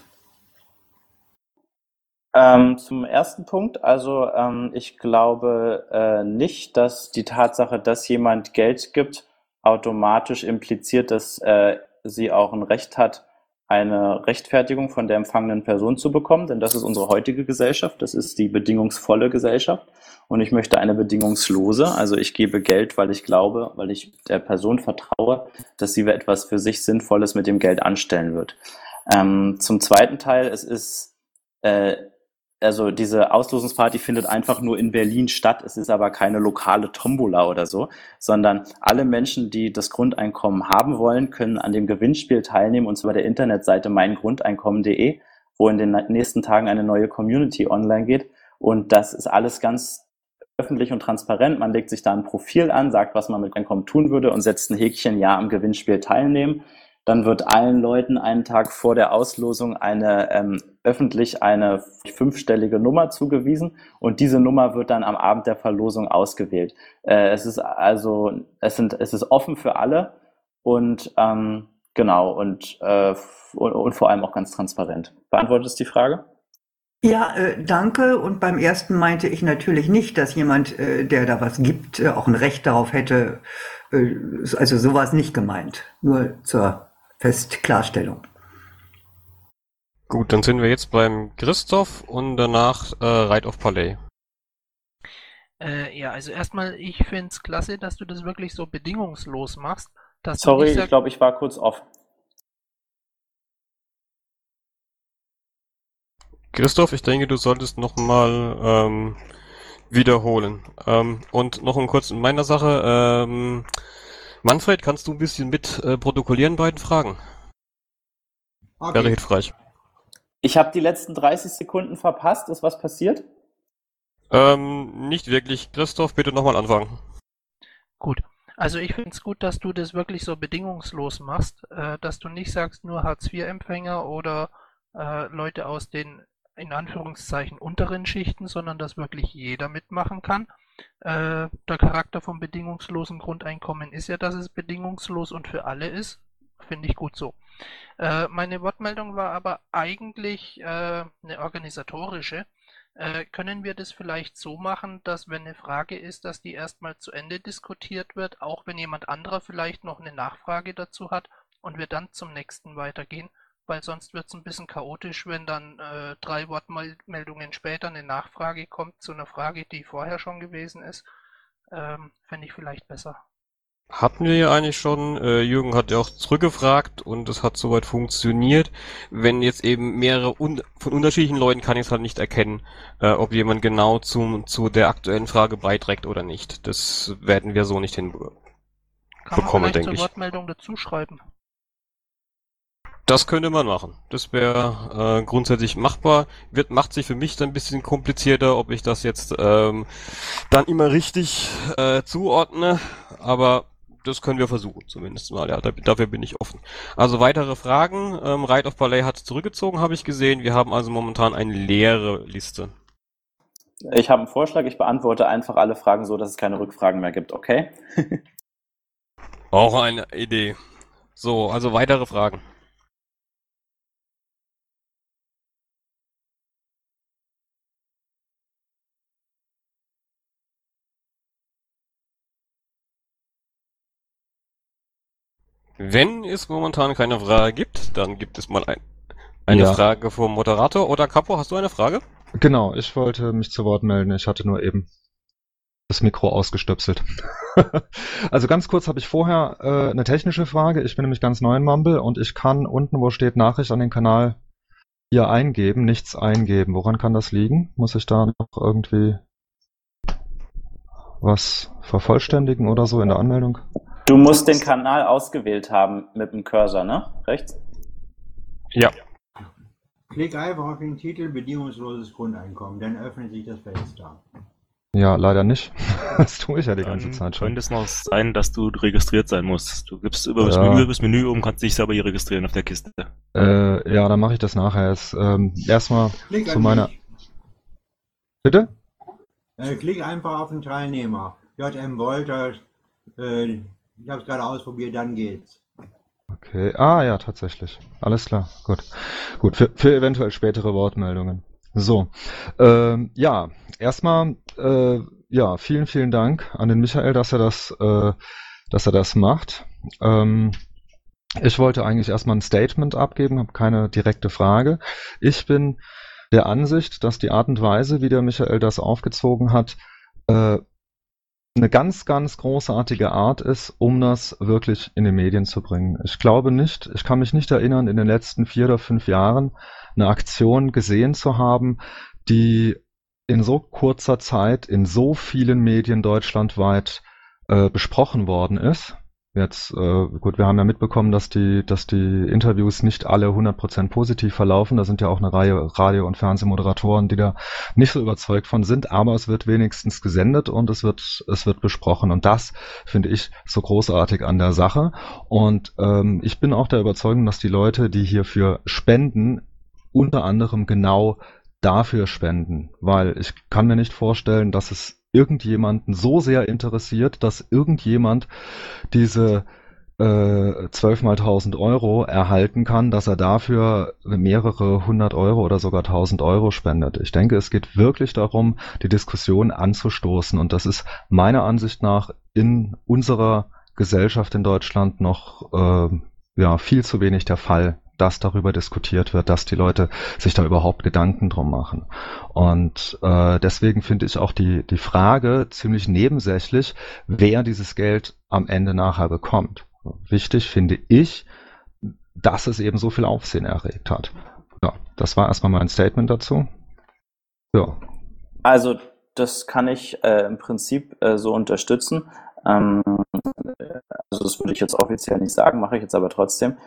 Zum ersten Punkt, also ich glaube nicht, dass die Tatsache, dass jemand Geld gibt, automatisch impliziert, dass sie auch ein Recht hat, eine Rechtfertigung von der empfangenen Person zu bekommen, denn das ist unsere heutige Gesellschaft, das ist die bedingungsvolle Gesellschaft und ich möchte eine bedingungslose, also ich gebe Geld, weil ich glaube, weil ich der Person vertraue, dass sie etwas für sich Sinnvolles mit dem Geld anstellen wird. Zum zweiten Teil, es ist also diese Auslosungsparty findet einfach nur in Berlin statt. Es ist aber keine lokale Tombola oder so, sondern alle Menschen, die das Grundeinkommen haben wollen, können an dem Gewinnspiel teilnehmen, und zwar der Internetseite meingrundeinkommen.de, wo in den nächsten Tagen eine neue Community online geht. Und das ist alles ganz öffentlich und transparent. Man legt sich da ein Profil an, sagt, was man mit Einkommen tun würde und setzt ein Häkchen, ja, am Gewinnspiel teilnehmen. Dann wird allen Leuten einen Tag vor der Auslosung öffentlich eine 5-stellige Nummer zugewiesen und diese Nummer wird dann am Abend der Verlosung ausgewählt. Es ist offen für alle und genau und vor allem auch ganz transparent. Beantwortet es die Frage? Ja, danke. Und beim ersten meinte ich natürlich nicht, dass jemand, der da was gibt, auch ein Recht darauf hätte. Also sowas nicht gemeint. Nur zur Klarstellung. Gut, dann sind wir jetzt beim Christoph und danach Ride of Palais. Ja, also erstmal, ich finde es klasse, dass du das wirklich so bedingungslos machst. Dass du Sorry, nicht ich glaube, ich war kurz off. Christoph, ich denke, du solltest nochmal wiederholen. Und noch kurz in meiner Sache. Manfred, kannst du ein bisschen mit protokollieren bei den Fragen? Okay. Wäre hilfreich. Ich habe die letzten 30 Sekunden verpasst. Ist was passiert? Nicht wirklich. Christoph, bitte nochmal anfangen. Gut. Also ich finde es gut, dass du das wirklich so bedingungslos machst, dass du nicht sagst, nur Hartz-IV-Empfänger oder Leute aus den in Anführungszeichen unteren Schichten, sondern dass wirklich jeder mitmachen kann. Der Charakter vom bedingungslosen Grundeinkommen ist ja, dass es bedingungslos und für alle ist. Finde ich gut so. Meine Wortmeldung war aber eigentlich eine organisatorische. Können wir das vielleicht so machen, dass wenn eine Frage ist, dass die erstmal zu Ende diskutiert wird, auch wenn jemand anderer vielleicht noch eine Nachfrage dazu hat und wir dann zum nächsten weitergehen? Weil sonst wird es ein bisschen chaotisch, wenn dann 3 Wortmeldungen später eine Nachfrage kommt zu einer Frage, die vorher schon gewesen ist. Fände ich vielleicht besser. Hatten wir ja eigentlich schon. Jürgen hat ja auch zurückgefragt und es hat soweit funktioniert. Wenn jetzt eben mehrere von unterschiedlichen Leuten, kann ich es halt nicht erkennen, ob jemand genau zu der aktuellen Frage beiträgt oder nicht. Das werden wir so nicht hinbekommen, Kann man vielleicht denke zur ich. Wortmeldung dazu schreiben? Das könnte man machen. Das wäre grundsätzlich machbar. Macht sich für mich dann ein bisschen komplizierter, ob ich das jetzt dann immer richtig zuordne, aber das können wir versuchen, zumindest mal. Ja, dafür bin ich offen. Also weitere Fragen. Ride of Ballet hat zurückgezogen, habe ich gesehen. Wir haben also momentan eine leere Liste. Ich habe einen Vorschlag, ich beantworte einfach alle Fragen so, dass es keine Rückfragen mehr gibt, okay? Auch eine Idee. So, also weitere Fragen. Wenn es momentan keine Frage gibt, dann gibt es mal eine Ja. Frage vom Moderator. Oder Capo, hast du eine Frage? Genau, ich wollte mich zu Wort melden. Ich hatte nur eben das Mikro ausgestöpselt. Also ganz kurz habe ich vorher eine technische Frage. Ich bin nämlich ganz neu in Mumble und ich kann unten, wo steht Nachricht an den Kanal, hier eingeben, nichts eingeben. Woran kann das liegen? Muss ich da noch irgendwie was vervollständigen oder so in der Anmeldung? Du musst den Kanal ausgewählt haben mit dem Cursor, ne? Rechts? Ja. Klick einfach auf den Titel bedingungsloses Grundeinkommen, dann öffnet sich das Fenster. Ja, leider nicht. Das tue ich ja die ganze Dann Zeit schon. könnte es noch sein, dass du registriert sein musst. Du gibst über Ja. das Menü um, kannst dich selber hier registrieren auf der Kiste. Ja, dann mache ich das nachher. Jetzt erstmal Klick zu an meiner. mich. Bitte? Klick einfach auf den Teilnehmer. JM Wolters. Ich habe es gerade ausprobiert, dann geht's. Okay. Ah ja, tatsächlich. Alles klar. Gut. Für eventuell spätere Wortmeldungen. So. Ja, erstmal ja, vielen Dank an den Michael, dass er das macht. Ich wollte eigentlich erstmal ein Statement abgeben, habe keine direkte Frage. Ich bin der Ansicht, dass die Art und Weise, wie der Michael das aufgezogen hat, eine ganz großartige Art ist, um das wirklich in die Medien zu bringen. Ich kann mich nicht erinnern, in den letzten 4 oder 5 Jahren eine Aktion gesehen zu haben, die in so kurzer Zeit in so vielen Medien deutschlandweit besprochen worden ist. Jetzt, gut, wir haben ja mitbekommen, dass die Interviews nicht alle 100% positiv verlaufen. Da sind ja auch eine Reihe Radio- und Fernsehmoderatoren, die da nicht so überzeugt von sind, aber es wird wenigstens gesendet und es wird besprochen. Und das finde ich so großartig an der Sache. Und ich bin auch der Überzeugung, dass die Leute, die hierfür spenden, unter anderem genau dafür spenden. Weil ich kann mir nicht vorstellen, dass es irgendjemanden so sehr interessiert, dass irgendjemand diese 12 mal 1.000 Euro erhalten kann, dass er dafür mehrere 100 Euro oder sogar 1.000 Euro spendet. Ich denke, es geht wirklich darum, die Diskussion anzustoßen. Und das ist meiner Ansicht nach in unserer Gesellschaft in Deutschland noch ja, viel zu wenig der Fall, dass darüber diskutiert wird, dass die Leute sich da überhaupt Gedanken drum machen. Und deswegen finde ich auch die Frage ziemlich nebensächlich, wer dieses Geld am Ende nachher bekommt. Wichtig finde ich, dass es eben so viel Aufsehen erregt hat. Ja, das war erstmal mein Statement dazu. Ja. Also das kann ich im Prinzip so unterstützen. Also das würde ich jetzt offiziell nicht sagen, mache ich jetzt aber trotzdem.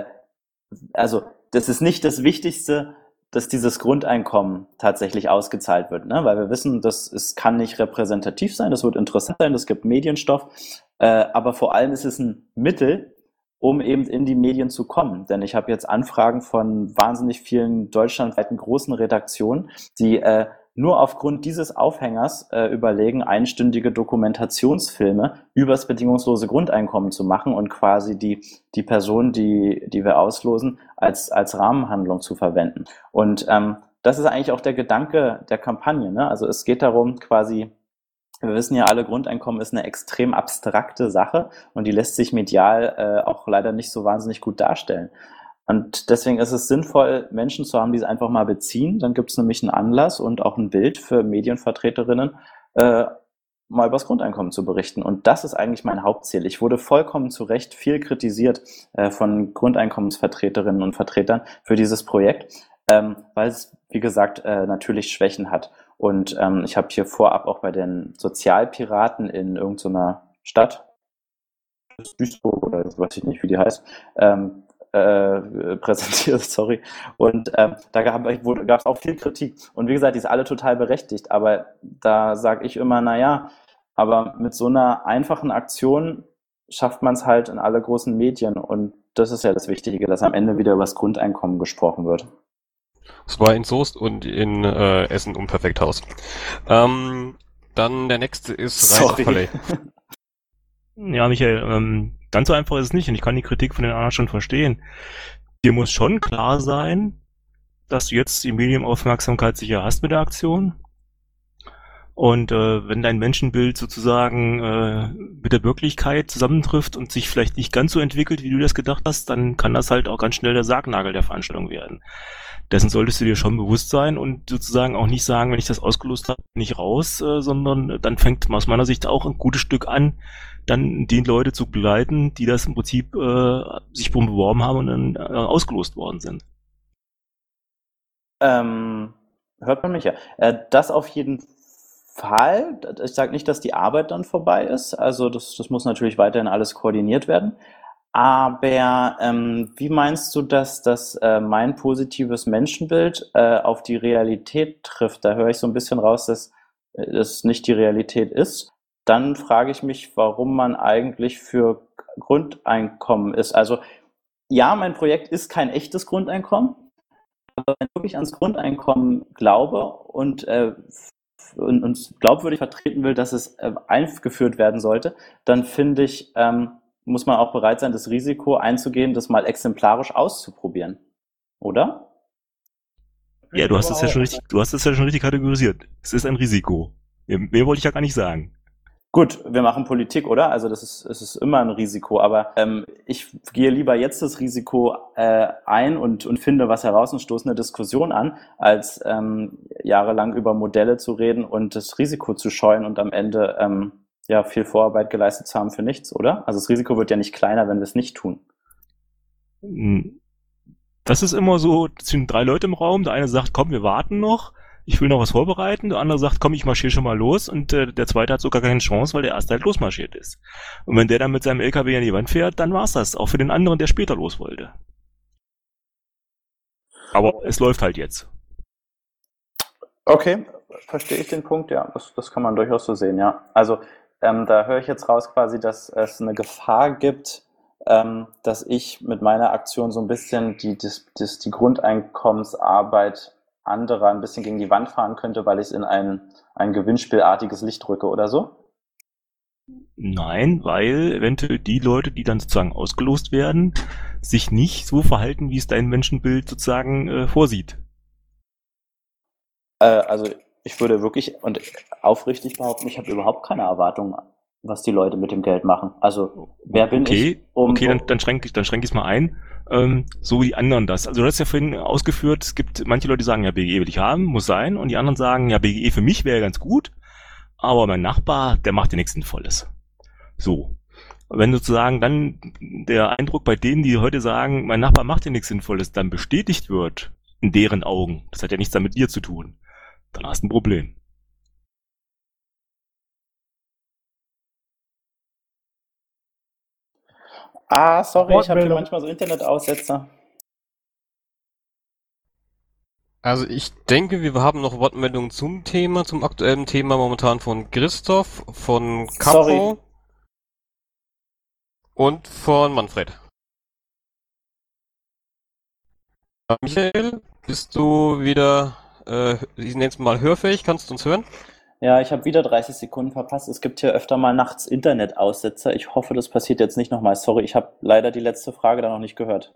Also das ist nicht das Wichtigste, dass dieses Grundeinkommen tatsächlich ausgezahlt wird, ne? Weil wir wissen, es kann nicht repräsentativ sein, das wird interessant sein, es gibt Medienstoff, aber vor allem ist es ein Mittel, um eben in die Medien zu kommen. Denn ich habe jetzt Anfragen von wahnsinnig vielen deutschlandweiten großen Redaktionen, die nur aufgrund dieses Aufhängers überlegen, einstündige Dokumentationsfilme übers bedingungslose Grundeinkommen zu machen und quasi die Person, die wir auslosen, als Rahmenhandlung zu verwenden. Und das ist eigentlich auch der Gedanke der Kampagne, ne? Also es geht darum, quasi, wir wissen ja alle, Grundeinkommen ist eine extrem abstrakte Sache und die lässt sich medial auch leider nicht so wahnsinnig gut darstellen. Und deswegen ist es sinnvoll, Menschen zu haben, die es einfach mal beziehen. Dann gibt es nämlich einen Anlass und auch ein Bild für Medienvertreterinnen, mal über das Grundeinkommen zu berichten. Und das ist eigentlich mein Hauptziel. Ich wurde vollkommen zu Recht viel kritisiert von Grundeinkommensvertreterinnen und Vertretern für dieses Projekt, weil es, wie gesagt, natürlich Schwächen hat. Und ich habe hier vorab auch bei den Sozialpiraten in irgendeiner Stadt, Duisburg oder weiß ich nicht, wie die heißt, präsentiert, sorry. Und da gab es auch viel Kritik. Und wie gesagt, die ist alle total berechtigt. Aber da sage ich immer, naja, aber mit so einer einfachen Aktion schafft man es halt in alle großen Medien. Und das ist ja das Wichtige, dass am Ende wieder über das Grundeinkommen gesprochen wird. Es war in Soest und in Essen um Perfekthaus. Dann der nächste ist Rhein auf Palais. Ja, Michael, ganz so einfach ist es nicht und ich kann die Kritik von den anderen schon verstehen. Dir muss schon klar sein, dass du jetzt die Medienaufmerksamkeit sicher hast mit der Aktion. Und wenn dein Menschenbild sozusagen mit der Wirklichkeit zusammentrifft und sich vielleicht nicht ganz so entwickelt, wie du das gedacht hast, dann kann das halt auch ganz schnell der Sargnagel der Veranstaltung werden. Dessen solltest du dir schon bewusst sein und sozusagen auch nicht sagen, wenn ich das ausgelost habe, nicht raus, sondern dann fängt aus meiner Sicht auch ein gutes Stück an, dann die Leute zu begleiten, die das im Prinzip sich beworben haben und dann ausgelost worden sind. Hört man mich ja. Das auf jeden Fall. Ich sage nicht, dass die Arbeit dann vorbei ist. Also das muss natürlich weiterhin alles koordiniert werden. Aber wie meinst du, dass das mein positives Menschenbild auf die Realität trifft? Da höre ich so ein bisschen raus, dass es nicht die Realität ist. Dann frage ich mich, warum man eigentlich für Grundeinkommen ist. Also ja, mein Projekt ist kein echtes Grundeinkommen, aber wenn ich wirklich ans Grundeinkommen glaube und glaubwürdig vertreten will, dass es eingeführt werden sollte, dann finde ich, muss man auch bereit sein, das Risiko einzugehen, das mal exemplarisch auszuprobieren. Oder? Ja, du hast es ja schon richtig kategorisiert. Es ist ein Risiko. Mehr wollte ich ja gar nicht sagen. Gut, wir machen Politik, oder? Also es ist immer ein Risiko, aber ich gehe lieber jetzt das Risiko ein und finde was heraus und stoße eine Diskussion an, als jahrelang über Modelle zu reden und das Risiko zu scheuen und am Ende viel Vorarbeit geleistet zu haben für nichts, oder? Also das Risiko wird ja nicht kleiner, wenn wir es nicht tun. Das ist immer so, es sind 3 Leute im Raum, der eine sagt, komm, wir warten noch, ich will noch was vorbereiten, der andere sagt, komm, ich marschiere schon mal los und der zweite hat sogar keine Chance, weil der erste halt losmarschiert ist. Und wenn der dann mit seinem LKW an die Wand fährt, dann war's das, auch für den anderen, der später los wollte. Aber es läuft halt jetzt. Okay, verstehe ich den Punkt, ja, das kann man durchaus so sehen, ja. Also da höre ich jetzt raus quasi, dass es eine Gefahr gibt, dass ich mit meiner Aktion so ein bisschen die Grundeinkommensarbeit anderer ein bisschen gegen die Wand fahren könnte, weil ich es in ein gewinnspielartiges Licht rücke oder so? Nein, weil eventuell die Leute, die dann sozusagen ausgelost werden, sich nicht so verhalten, wie es dein Menschenbild sozusagen vorsieht. Also ich würde wirklich und aufrichtig behaupten, ich habe überhaupt keine Erwartungen, was die Leute mit dem Geld machen. Also wer bin ich? Dann schränke ich es mal ein. So wie die anderen das. Also du hast ja vorhin ausgeführt, es gibt manche Leute, die sagen, ja, BGE will ich haben, muss sein. Und die anderen sagen, ja, BGE für mich wäre ganz gut, aber mein Nachbar, der macht ja nichts Sinnvolles. So. Wenn sozusagen dann der Eindruck bei denen, die heute sagen, mein Nachbar macht ja nichts Sinnvolles, dann bestätigt wird, in deren Augen, das hat ja nichts damit dir zu tun, dann hast du ein Problem. Sorry, ich habe hier manchmal so Internetaussetzer. Also ich denke, wir haben noch Wortmeldungen zum Thema, zum aktuellen Thema momentan von Christoph, von Capo und von Manfred. Michael, bist du wieder, ich nenne es mal hörfähig, kannst du uns hören? Ja, ich habe wieder 30 Sekunden verpasst. Es gibt hier öfter mal nachts Internetaussetzer. Ich hoffe, das passiert jetzt nicht nochmal. Sorry, ich habe leider die letzte Frage da noch nicht gehört.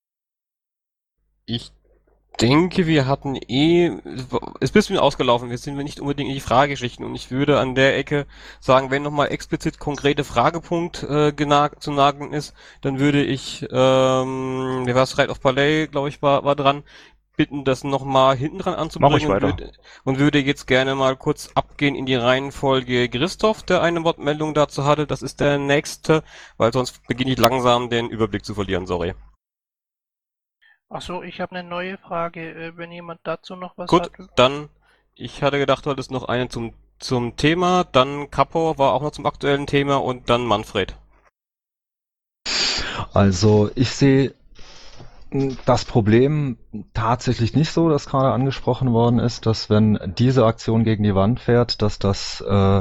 Ich denke, wir hatten ist ein bisschen ausgelaufen. Wir sind nicht unbedingt in die Frageschichten und ich würde an der Ecke sagen, wenn nochmal explizit konkrete Fragepunkt zu nageln ist, dann würde ich, wie war es, Rhein auf Palais, glaube ich, war dran, bitten, das nochmal hinten dran anzubringen. Mach ich weiter. Und würde jetzt gerne mal kurz abgehen in die Reihenfolge Christoph, der eine Wortmeldung dazu hatte. Das ist der nächste, weil sonst beginne ich langsam den Überblick zu verlieren, sorry. Achso, ich habe eine neue Frage, wenn jemand dazu noch was Gut, hat. dann, ich hatte gedacht, du hattest noch eine zum Thema, dann Capo war auch noch zum aktuellen Thema und dann Manfred. Also ich sehe das Problem tatsächlich nicht so, das gerade angesprochen worden ist, dass wenn diese Aktion gegen die Wand fährt, dass das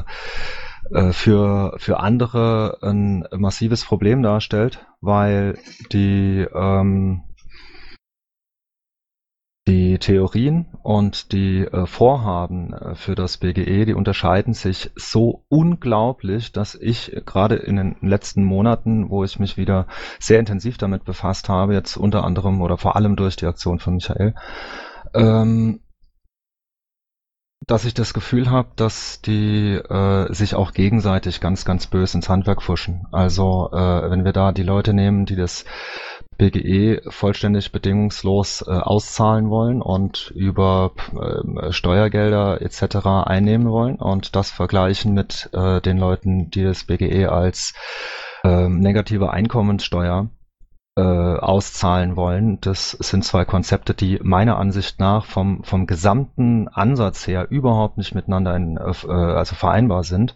für andere ein massives Problem darstellt, weil die Theorien und die Vorhaben für das BGE, die unterscheiden sich so unglaublich, dass ich gerade in den letzten Monaten, wo ich mich wieder sehr intensiv damit befasst habe, jetzt unter anderem oder vor allem durch die Aktion von Michael, dass ich das Gefühl habe, dass die sich auch gegenseitig ganz, ganz böse ins Handwerk pfuschen. Also wenn wir da die Leute nehmen, die das BGE vollständig bedingungslos auszahlen wollen und über Steuergelder etc. einnehmen wollen und das vergleichen mit den Leuten, die das BGE als negative Einkommenssteuer auszahlen wollen. Das sind zwei Konzepte, die meiner Ansicht nach vom gesamten Ansatz her überhaupt nicht miteinander also vereinbar sind.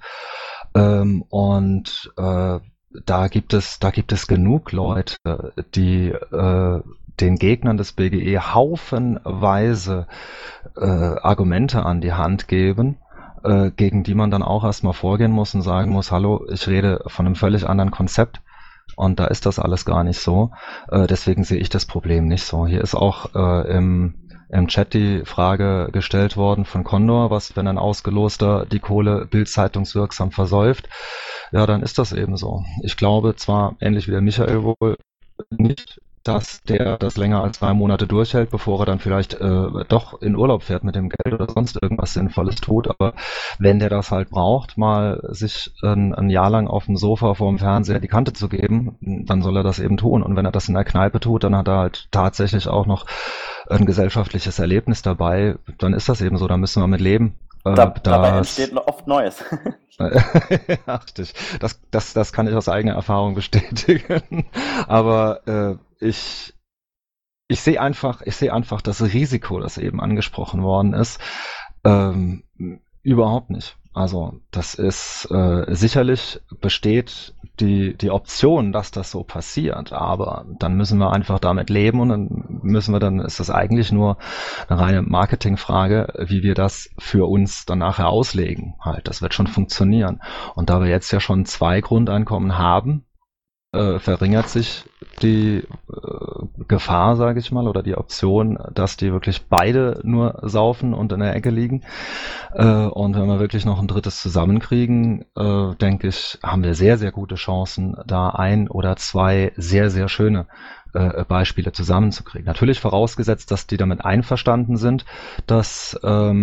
Da gibt es genug Leute, die den Gegnern des BGE haufenweise Argumente an die Hand geben, gegen die man dann auch erstmal vorgehen muss und sagen muss, hallo, ich rede von einem völlig anderen Konzept. Und da ist das alles gar nicht so. Deswegen sehe ich das Problem nicht so. Hier ist auch im Chat die Frage gestellt worden von Condor, was, wenn ein Ausgeloster die Kohle bildzeitungswirksam versäuft. Ja, dann ist das eben so. Ich glaube zwar, ähnlich wie der Michael wohl, nicht, dass der das länger als 3 Monate durchhält, bevor er dann vielleicht doch in Urlaub fährt mit dem Geld oder sonst irgendwas Sinnvolles tut. Aber wenn der das halt braucht, mal sich ein Jahr lang auf dem Sofa vor dem Fernseher die Kante zu geben, dann soll er das eben tun. Und wenn er das in der Kneipe tut, dann hat er halt tatsächlich auch noch ein gesellschaftliches Erlebnis dabei. Dann ist das eben so, da müssen wir mit leben. Dabei entsteht oft Neues. Richtig. Das kann ich aus eigener Erfahrung bestätigen. Aber ich sehe einfach das Risiko, das eben angesprochen worden ist, überhaupt nicht. Also das ist sicherlich besteht die Option, dass das so passiert, aber dann müssen wir einfach damit leben und dann ist das eigentlich nur eine reine Marketingfrage, wie wir das für uns dann nachher auslegen. Halt, das wird schon funktionieren. Und da wir jetzt ja schon 2 Grundeinkommen haben, verringert sich die Gefahr, sage ich mal, oder die Option, dass die wirklich beide nur saufen und in der Ecke liegen. Und wenn wir wirklich noch ein drittes zusammenkriegen, denke ich, haben wir sehr, sehr gute Chancen, da 1 oder 2 sehr, sehr schöne Beispiele zusammenzukriegen. Natürlich vorausgesetzt, dass die damit einverstanden sind, dass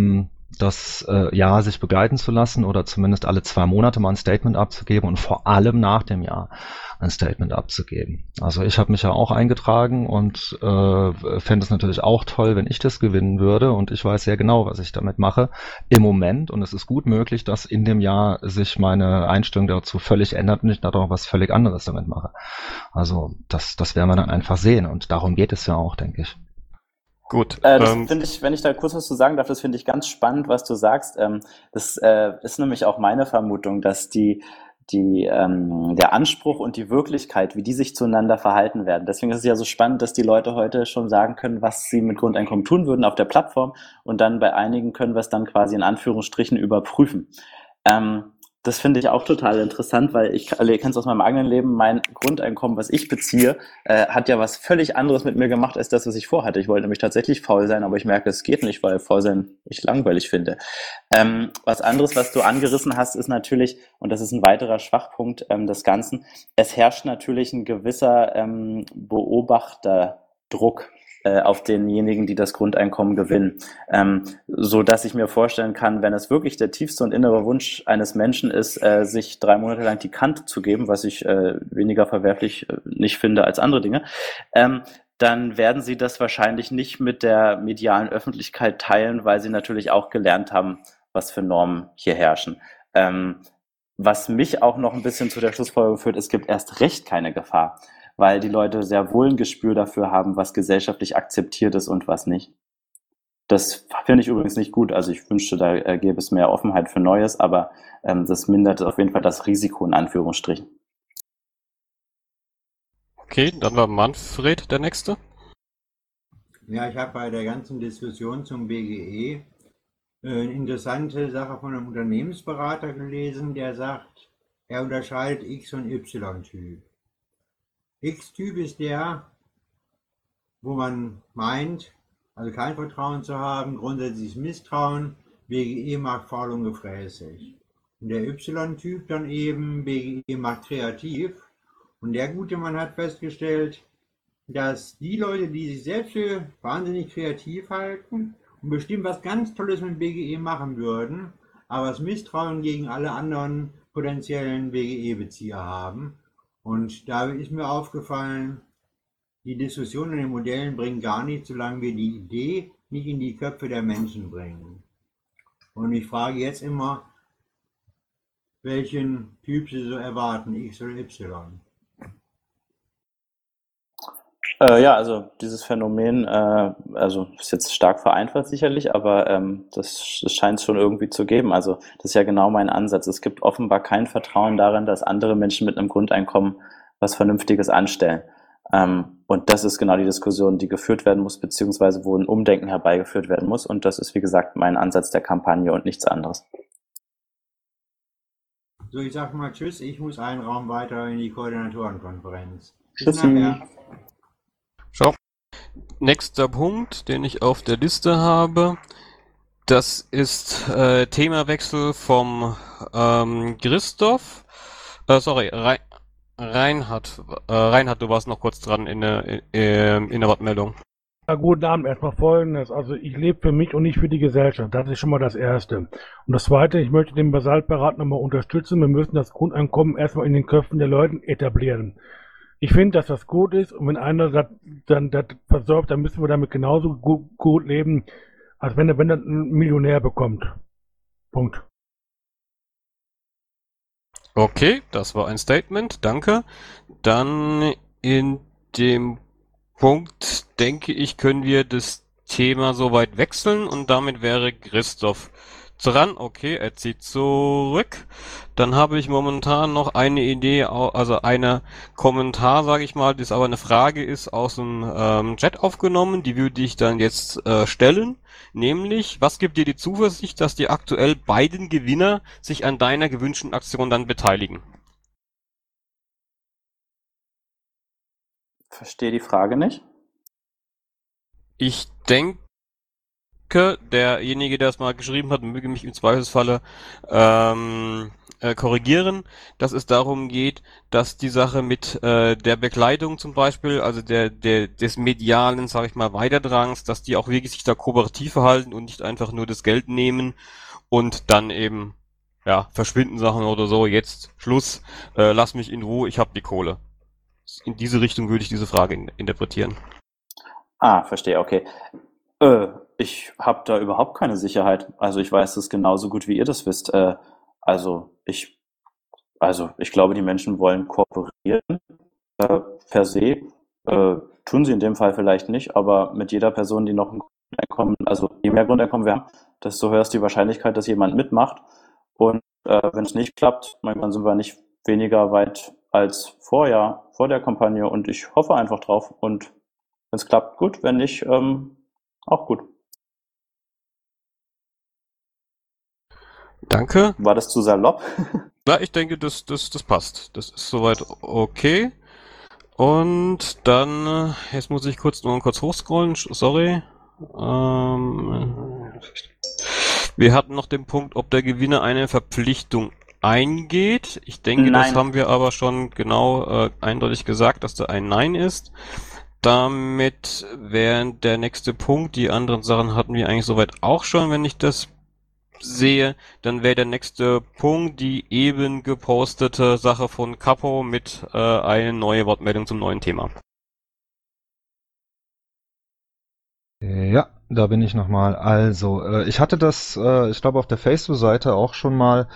Jahr sich begleiten zu lassen oder zumindest alle 2 Monate mal ein Statement abzugeben und vor allem nach dem Jahr ein Statement abzugeben. Also ich habe mich ja auch eingetragen und fände es natürlich auch toll, wenn ich das gewinnen würde und ich weiß sehr genau, was ich damit mache im Moment und es ist gut möglich, dass in dem Jahr sich meine Einstellung dazu völlig ändert und ich da doch was völlig anderes damit mache. Also das werden wir dann einfach sehen und darum geht es ja auch, denke ich. Gut. Das finde ich, wenn ich da kurz was zu sagen darf, das finde ich ganz spannend, was du sagst. Das ist nämlich auch meine Vermutung, dass der Anspruch und die Wirklichkeit, wie die sich zueinander verhalten werden. Deswegen ist es ja so spannend, dass die Leute heute schon sagen können, was sie mit Grundeinkommen tun würden auf der Plattform und dann bei einigen können wir es dann quasi in Anführungsstrichen überprüfen. Das finde ich auch total interessant, weil ich kenne es aus meinem eigenen Leben, mein Grundeinkommen, was ich beziehe, hat ja was völlig anderes mit mir gemacht, als das, was ich vorhatte. Ich wollte nämlich tatsächlich faul sein, aber ich merke, es geht nicht, weil faul sein ich langweilig finde. Was anderes, was du angerissen hast, ist natürlich, und das ist ein weiterer Schwachpunkt des Ganzen, es herrscht natürlich ein gewisser Beobachterdruck auf denjenigen, die das Grundeinkommen gewinnen. So dass ich mir vorstellen kann, wenn es wirklich der tiefste und innere Wunsch eines Menschen ist, sich 3 Monate lang die Kante zu geben, was ich weniger verwerflich nicht finde als andere Dinge, dann werden sie das wahrscheinlich nicht mit der medialen Öffentlichkeit teilen, weil sie natürlich auch gelernt haben, was für Normen hier herrschen. Was mich auch noch ein bisschen zu der Schlussfolgerung führt, es gibt erst recht keine Gefahr, weil die Leute sehr wohl ein Gespür dafür haben, was gesellschaftlich akzeptiert ist und was nicht. Das finde ich übrigens nicht gut. Also ich wünschte, da gäbe es mehr Offenheit für Neues, aber das mindert auf jeden Fall das Risiko in Anführungsstrichen. Okay, dann war Manfred der Nächste. Ja, ich habe bei der ganzen Diskussion zum BGE eine interessante Sache von einem Unternehmensberater gelesen, der sagt, er unterscheidet X- und Y-Typ. X-Typ ist der, wo man meint, also kein Vertrauen zu haben, grundsätzliches Misstrauen, BGE macht faul und gefräßig. Und der Y-Typ dann eben, BGE macht kreativ. Und der gute Mann hat festgestellt, dass die Leute, die sich selbst für wahnsinnig kreativ halten und bestimmt was ganz Tolles mit BGE machen würden, aber das Misstrauen gegen alle anderen potenziellen BGE-Bezieher haben. Und da ist mir aufgefallen, die Diskussion in den Modellen bringt gar nichts, solange wir die Idee nicht in die Köpfe der Menschen bringen. Und ich frage jetzt immer, welchen Typ Sie so erwarten, X oder Y. Ja, also dieses Phänomen, also ist jetzt stark vereinfacht sicherlich, aber das scheint es schon irgendwie zu geben. Also das ist ja genau mein Ansatz. Es gibt offenbar kein Vertrauen darin, dass andere Menschen mit einem Grundeinkommen was Vernünftiges anstellen. Und das ist genau die Diskussion, die geführt werden muss, beziehungsweise wo ein Umdenken herbeigeführt werden muss. Und das ist, wie gesagt, mein Ansatz der Kampagne und nichts anderes. So, ich sag mal Tschüss, ich muss einen Raum weiter in die Koordinatorenkonferenz. Bis Tschüssi. nachher. Ciao. Nächster Punkt, den ich auf der Liste habe, das ist Themawechsel vom Christoph. Reinhard. Reinhard, du warst noch kurz dran in der Wortmeldung. Ja, guten Abend. Erstmal Folgendes. Also ich lebe für mich und nicht für die Gesellschaft. Das ist schon mal das Erste. Und das Zweite, ich möchte den Basaltberat nochmal unterstützen. Wir müssen das Grundeinkommen erstmal in den Köpfen der Leute etablieren. Ich finde, dass das gut ist und wenn einer das versorgt, dann müssen wir damit genauso gut leben, als wenn er einen Millionär bekommt. Punkt. Okay, das war ein Statement, danke. Dann in dem Punkt, denke ich, können wir das Thema soweit wechseln und damit wäre Christoph dran. Okay, er zieht zurück. Dann habe ich momentan noch eine Idee, also eine Kommentar, sage ich mal, das aber eine Frage ist, aus dem Chat aufgenommen. Die würde ich dann jetzt stellen. Nämlich, was gibt dir die Zuversicht, dass die aktuell beiden Gewinner sich an deiner gewünschten Aktion dann beteiligen? Verstehe die Frage nicht. Ich denke, derjenige, der es mal geschrieben hat, möge mich im Zweifelsfalle korrigieren, dass es darum geht, dass die Sache mit der Bekleidung zum Beispiel, also des medialen, sag ich mal, Weiterdrangs, dass die auch wirklich sich da kooperativ verhalten und nicht einfach nur das Geld nehmen und dann eben, ja, verschwinden Sachen oder so, jetzt Schluss, lass mich in Ruhe, ich hab die Kohle. In diese Richtung würde ich diese Frage interpretieren. Ah, verstehe, okay. Ich habe da überhaupt keine Sicherheit. Also ich weiß das genauso gut, wie ihr das wisst. Also ich glaube, die Menschen wollen kooperieren. Per se tun sie in dem Fall vielleicht nicht, aber mit jeder Person, die noch ein Grundeinkommen, also je mehr Grundeinkommen wir haben, desto höher ist die Wahrscheinlichkeit, dass jemand mitmacht. Und wenn es nicht klappt, dann sind wir nicht weniger weit als vor der Kampagne. Und ich hoffe einfach drauf. Und wenn es klappt, gut. Wenn nicht, auch gut. Danke. War das zu salopp? Na, ich denke, das passt. Das ist soweit okay. Und dann, jetzt muss ich nur kurz hochscrollen, sorry. Wir hatten noch den Punkt, ob der Gewinner eine Verpflichtung eingeht. Ich denke, Nein. Das haben wir aber schon genau eindeutig gesagt, dass da ein Nein ist. Damit wäre der nächste Punkt, die anderen Sachen hatten wir eigentlich soweit auch schon, wenn ich das sehe, dann wäre der nächste Punkt die eben gepostete Sache von Capo mit eine neue Wortmeldung zum neuen Thema. Ja, da bin ich nochmal. Also, ich hatte das, ich glaube, auf der Facebook-Seite auch schon mal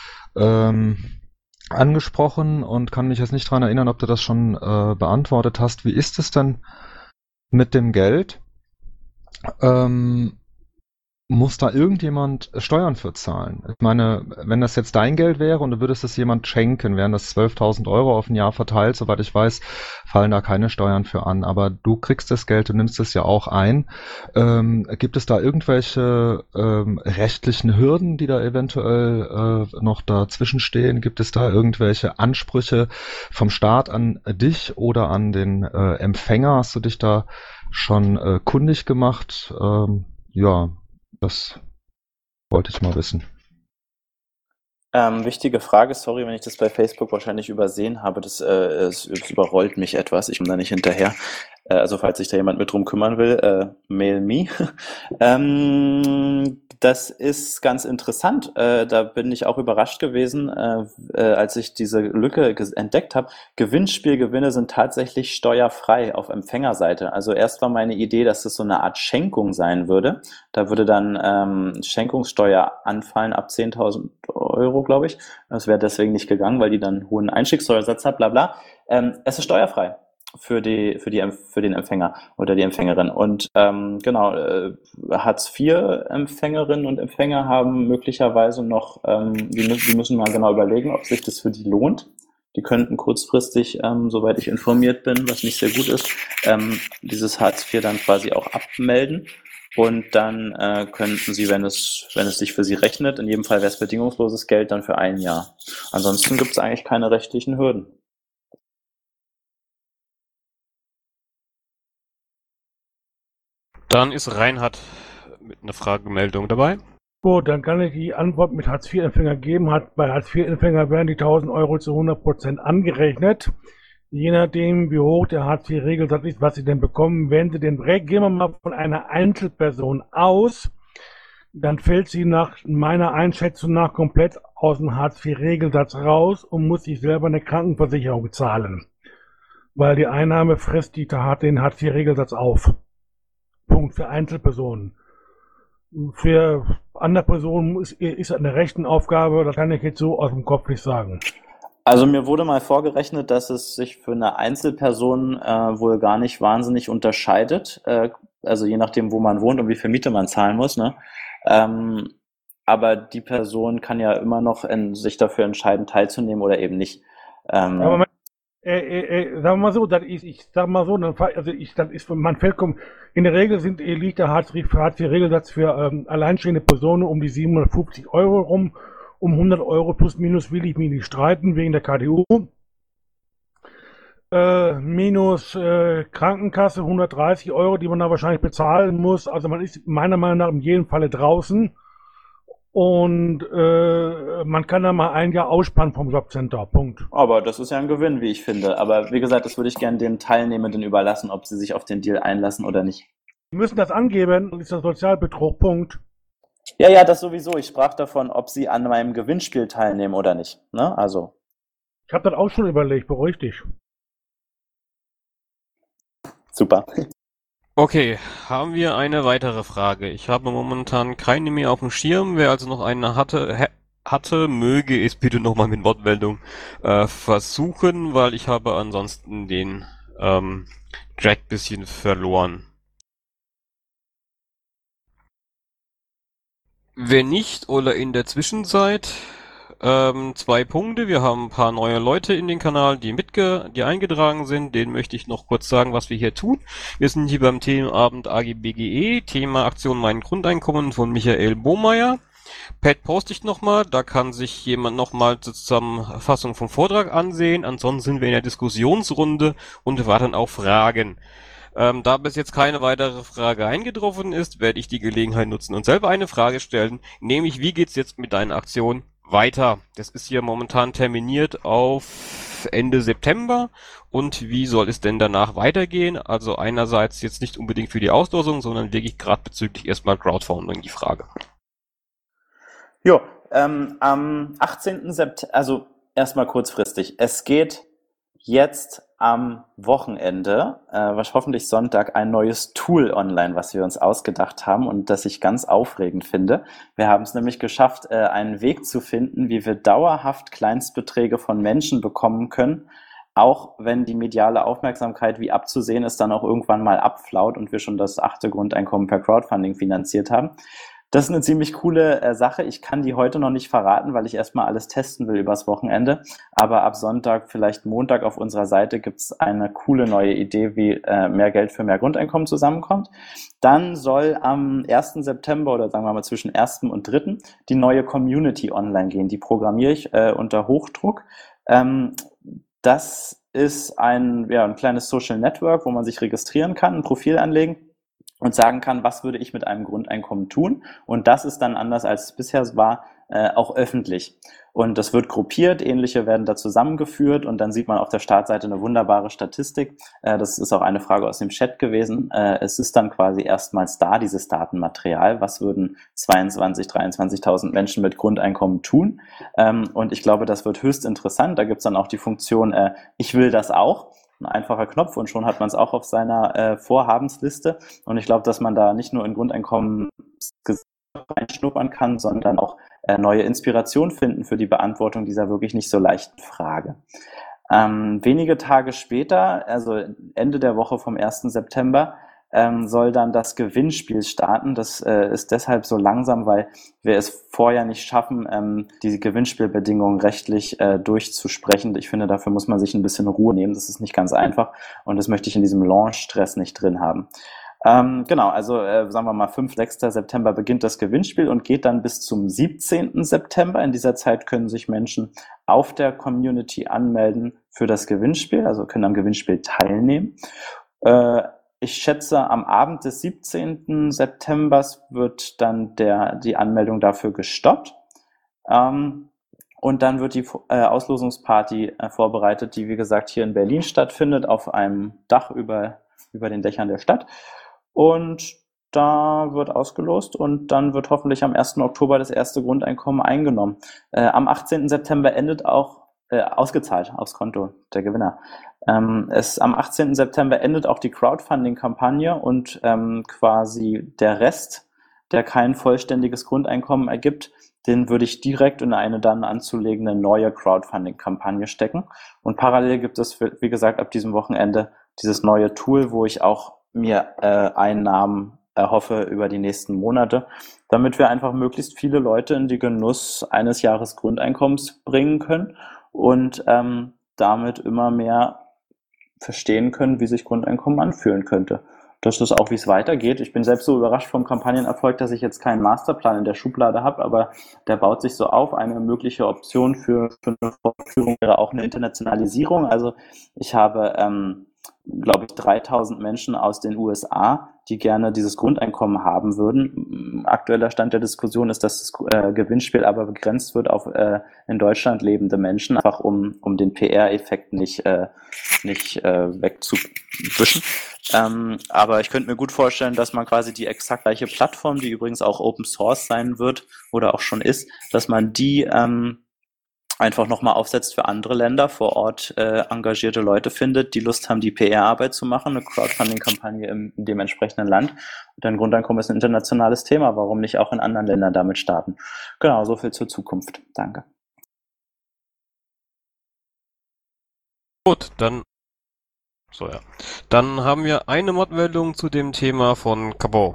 angesprochen und kann mich jetzt nicht dran erinnern, ob du das schon beantwortet hast. Wie ist es denn mit dem Geld? muss da irgendjemand Steuern für zahlen? Ich meine, wenn das jetzt dein Geld wäre und du würdest es jemand schenken, wären das 12.000 Euro auf ein Jahr verteilt, soweit ich weiß, fallen da keine Steuern für an. Aber du kriegst das Geld, du nimmst es ja auch ein. Gibt es da irgendwelche rechtlichen Hürden, die da eventuell noch dazwischen stehen? Gibt es da irgendwelche Ansprüche vom Staat an dich oder an den Empfänger? Hast du dich da schon kundig gemacht? Ja, das wollte ich mal wissen. Wichtige Frage, sorry, wenn ich das bei Facebook wahrscheinlich übersehen habe, es überrollt mich etwas, ich komme da nicht hinterher. Also falls sich da jemand mit drum kümmern will, mail me. Das ist ganz interessant. Da bin ich auch überrascht gewesen, als ich diese Lücke entdeckt habe. Gewinnspielgewinne sind tatsächlich steuerfrei auf Empfängerseite. Also erst war meine Idee, dass das so eine Art Schenkung sein würde. Da würde dann Schenkungssteuer anfallen ab 10.000 Euro, glaube ich. Das wäre deswegen nicht gegangen, weil die dann einen hohen Einstiegssteuersatz hat, bla bla. Es ist steuerfrei für den Empfänger oder die Empfängerin. Und genau, Hartz-IV-Empfängerinnen und Empfänger haben möglicherweise noch, die müssen mal genau überlegen, ob sich das für die lohnt. Die könnten kurzfristig, soweit ich informiert bin, was nicht sehr gut ist, dieses Hartz IV dann quasi auch abmelden. Und dann könnten sie, wenn es sich für sie rechnet, in jedem Fall wäre es bedingungsloses Geld dann für ein Jahr. Ansonsten gibt es eigentlich keine rechtlichen Hürden. Dann ist Reinhard mit einer Fragemeldung dabei. Gut, dann kann ich die Antwort mit Hartz-IV-Empfänger geben. Bei Hartz-IV-Empfänger werden die 1.000 Euro zu 100% angerechnet. Je nachdem, wie hoch der Hartz-IV-Regelsatz ist, was Sie denn bekommen, wenn Sie den gehen wir mal von einer Einzelperson aus, dann fällt sie nach meiner Einschätzung nach komplett aus dem Hartz-IV-Regelsatz raus und muss sich selber eine Krankenversicherung zahlen. Weil die Einnahme frisst den Hartz-IV-Regelsatz auf. Punkt für Einzelpersonen. Für andere Personen ist eine Rechenaufgabe, das kann ich jetzt so aus dem Kopf nicht sagen. Also mir wurde mal vorgerechnet, dass es sich für eine Einzelperson wohl gar nicht wahnsinnig unterscheidet. Also je nachdem, wo man wohnt und wie viel Miete man zahlen muss. Ne? Aber die Person kann ja immer noch sich dafür entscheiden, teilzunehmen oder eben nicht. Aber sagen wir mal so, man fällt, in der Regel liegt der Hartz-IV-Regelsatz für alleinstehende Personen um die 750 Euro rum. Um 100 Euro plus minus will ich mich nicht streiten wegen der KDU. Minus Krankenkasse 130 Euro, die man da wahrscheinlich bezahlen muss. Also man ist meiner Meinung nach in jedem Falle draußen. Und man kann da mal ein Jahr ausspannen vom Jobcenter. Punkt. Aber das ist ja ein Gewinn, wie ich finde. Aber wie gesagt, das würde ich gerne den Teilnehmenden überlassen, ob sie sich auf den Deal einlassen oder nicht. Sie müssen das angeben, das ist der Sozialbetrug. Punkt. Ja, das sowieso. Ich sprach davon, ob sie an meinem Gewinnspiel teilnehmen oder nicht. Ne? Also. Ich habe das auch schon überlegt, beruhig dich. Super. Okay, haben wir eine weitere Frage. Ich habe momentan keine mehr auf dem Schirm. Wer also noch eine hatte, möge es bitte nochmal mit Wortmeldung versuchen, weil ich habe ansonsten den Track bisschen verloren. Wenn nicht oder in der Zwischenzeit 2 Punkte. Wir haben ein paar neue Leute in den Kanal, die eingetragen sind. Denen möchte ich noch kurz sagen, was wir hier tun. Wir sind hier beim Themenabend AGBGE, Thema Aktion Mein Grundeinkommen von Michael Bohmeier. Pad poste ich nochmal, da kann sich jemand nochmal zur Zusammenfassung vom Vortrag ansehen. Ansonsten sind wir in der Diskussionsrunde und warten auf Fragen. Da bis jetzt keine weitere Frage eingetroffen ist, werde ich die Gelegenheit nutzen und selber eine Frage stellen, nämlich wie geht's jetzt mit deiner Aktion weiter? Das ist hier momentan terminiert auf Ende September und wie soll es denn danach weitergehen? Also einerseits jetzt nicht unbedingt für die Auslosung, sondern wirklich gerade bezüglich erstmal Crowdfunding die Frage. Jo, am 18. September, also erstmal kurzfristig, es geht jetzt am Wochenende, hoffentlich Sonntag, ein neues Tool online, was wir uns ausgedacht haben und das ich ganz aufregend finde. Wir haben es nämlich geschafft, einen Weg zu finden, wie wir dauerhaft Kleinstbeträge von Menschen bekommen können, auch wenn die mediale Aufmerksamkeit, wie abzusehen ist, dann auch irgendwann mal abflaut und wir schon das 8. Grundeinkommen per Crowdfunding finanziert haben. Das ist eine ziemlich coole Sache. Ich kann die heute noch nicht verraten, weil ich erstmal alles testen will übers Wochenende. Aber ab Sonntag, vielleicht Montag auf unserer Seite gibt's eine coole neue Idee, wie mehr Geld für mehr Grundeinkommen zusammenkommt. Dann soll am 1. September oder sagen wir mal zwischen 1. und 3. die neue Community online gehen. Die programmiere ich unter Hochdruck. Das ist ein kleines Social Network, wo man sich registrieren kann, ein Profil anlegen und sagen kann, was würde ich mit einem Grundeinkommen tun? Und das ist dann anders als es bisher war, auch öffentlich. Und das wird gruppiert, ähnliche werden da zusammengeführt und dann sieht man auf der Startseite eine wunderbare Statistik. Das ist auch eine Frage aus dem Chat gewesen. Es ist dann quasi erstmals da, dieses Datenmaterial. Was würden 23.000 Menschen mit Grundeinkommen tun? Und ich glaube, das wird höchst interessant. Da gibt's dann auch die Funktion, ich will das auch. Ein einfacher Knopf und schon hat man es auch auf seiner Vorhabensliste. Und ich glaube, dass man da nicht nur in Grundeinkommen reinschnuppern kann, sondern auch neue Inspiration finden für die Beantwortung dieser wirklich nicht so leichten Frage. Wenige Tage später, also Ende der Woche vom 1. September, soll dann das Gewinnspiel starten. Das ist deshalb so langsam, weil wir es vorher nicht schaffen, diese Gewinnspielbedingungen rechtlich durchzusprechen. Ich finde, dafür muss man sich ein bisschen Ruhe nehmen. Das ist nicht ganz einfach und das möchte ich in diesem Launch-Stress nicht drin haben. Genau, also sagen wir mal 5. 6. September beginnt das Gewinnspiel und geht dann bis zum 17. September. In dieser Zeit können sich Menschen auf der Community anmelden für das Gewinnspiel, also können am Gewinnspiel teilnehmen. Ich schätze, am Abend des 17. September wird dann die Anmeldung dafür gestoppt. Und dann wird die Auslosungsparty vorbereitet, die wie gesagt hier in Berlin stattfindet, auf einem Dach über den Dächern der Stadt. Und da wird ausgelost und dann wird hoffentlich am 1. Oktober das erste Grundeinkommen eingenommen. Am 18. September endet auch ausgezahlt aufs Konto der Gewinner. Am 18. September endet auch die Crowdfunding-Kampagne und quasi der Rest, der kein vollständiges Grundeinkommen ergibt, den würde ich direkt in eine dann anzulegende neue Crowdfunding-Kampagne stecken. Und parallel gibt es, wie gesagt, ab diesem Wochenende dieses neue Tool, wo ich auch mir Einnahmen erhoffe über die nächsten Monate, damit wir einfach möglichst viele Leute in die Genuss eines Jahres Grundeinkommens bringen können und damit immer mehr verstehen können, wie sich Grundeinkommen anfühlen könnte. Das ist auch, wie es weitergeht. Ich bin selbst so überrascht vom Kampagnenerfolg, dass ich jetzt keinen Masterplan in der Schublade habe, aber der baut sich so auf. Eine mögliche Option für eine Fortführung wäre auch eine Internationalisierung. Also ich habe, glaube ich, 3.000 Menschen aus den USA, die gerne dieses Grundeinkommen haben würden. Aktueller Stand der Diskussion ist, dass das Gewinnspiel aber begrenzt wird auf in Deutschland lebende Menschen, einfach um den PR-Effekt nicht wegzuwischen. Aber ich könnte mir gut vorstellen, dass man quasi die exakt gleiche Plattform, die übrigens auch Open Source sein wird oder auch schon ist, dass man die einfach nochmal aufsetzt für andere Länder, vor Ort engagierte Leute findet, die Lust haben, die PR-Arbeit zu machen, eine Crowdfunding-Kampagne in dem entsprechenden Land. Und ein Grundeinkommen ist ein internationales Thema. Warum nicht auch in anderen Ländern damit starten? Genau, so viel zur Zukunft. Danke. Gut, dann haben wir eine Wortmeldung zu dem Thema von Cabot.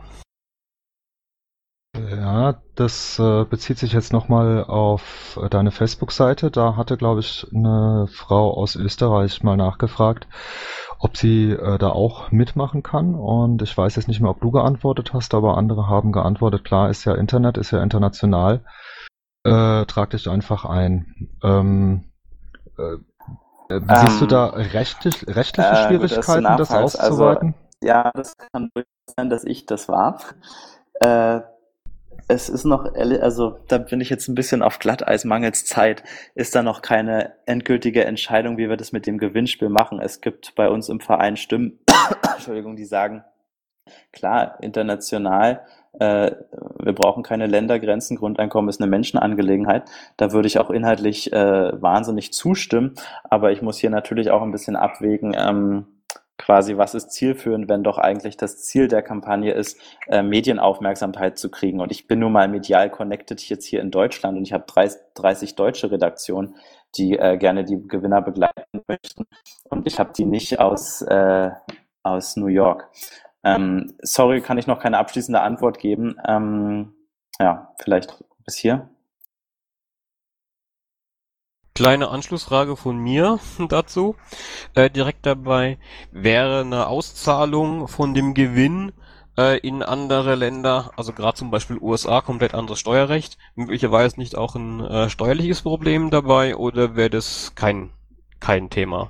Ja, das bezieht sich jetzt nochmal auf deine Facebook-Seite. Da hatte, glaube ich, eine Frau aus Österreich mal nachgefragt, ob sie da auch mitmachen kann. Und ich weiß jetzt nicht mehr, ob du geantwortet hast, aber andere haben geantwortet. Klar, ist ja Internet, ist ja international. Trag dich einfach ein. Siehst du da rechtliche Schwierigkeiten, das auszuweiten? Also, ja, das kann durchaus sein, dass ich das war. Es ist noch, also da bin ich jetzt ein bisschen auf Glatteis, mangels Zeit, ist da noch keine endgültige Entscheidung, wie wir das mit dem Gewinnspiel machen. Es gibt bei uns im Verein Stimmen, Entschuldigung, die sagen, klar, international, wir brauchen keine Ländergrenzen, Grundeinkommen ist eine Menschenangelegenheit. Da würde ich auch inhaltlich wahnsinnig zustimmen, aber ich muss hier natürlich auch ein bisschen abwägen, quasi, was ist zielführend, wenn doch eigentlich das Ziel der Kampagne ist, Medienaufmerksamkeit zu kriegen. Und ich bin nun mal medial connected jetzt hier in Deutschland und ich habe 30 deutsche Redaktionen, die gerne die Gewinner begleiten möchten. Und ich habe die nicht aus New York. Sorry, kann ich noch keine abschließende Antwort geben. ja, vielleicht bis hier. Kleine Anschlussfrage von mir dazu. Direkt dabei wäre eine Auszahlung von dem Gewinn in andere Länder, also gerade zum Beispiel USA, komplett anderes Steuerrecht, möglicherweise nicht auch ein steuerliches Problem dabei oder wäre das kein Thema?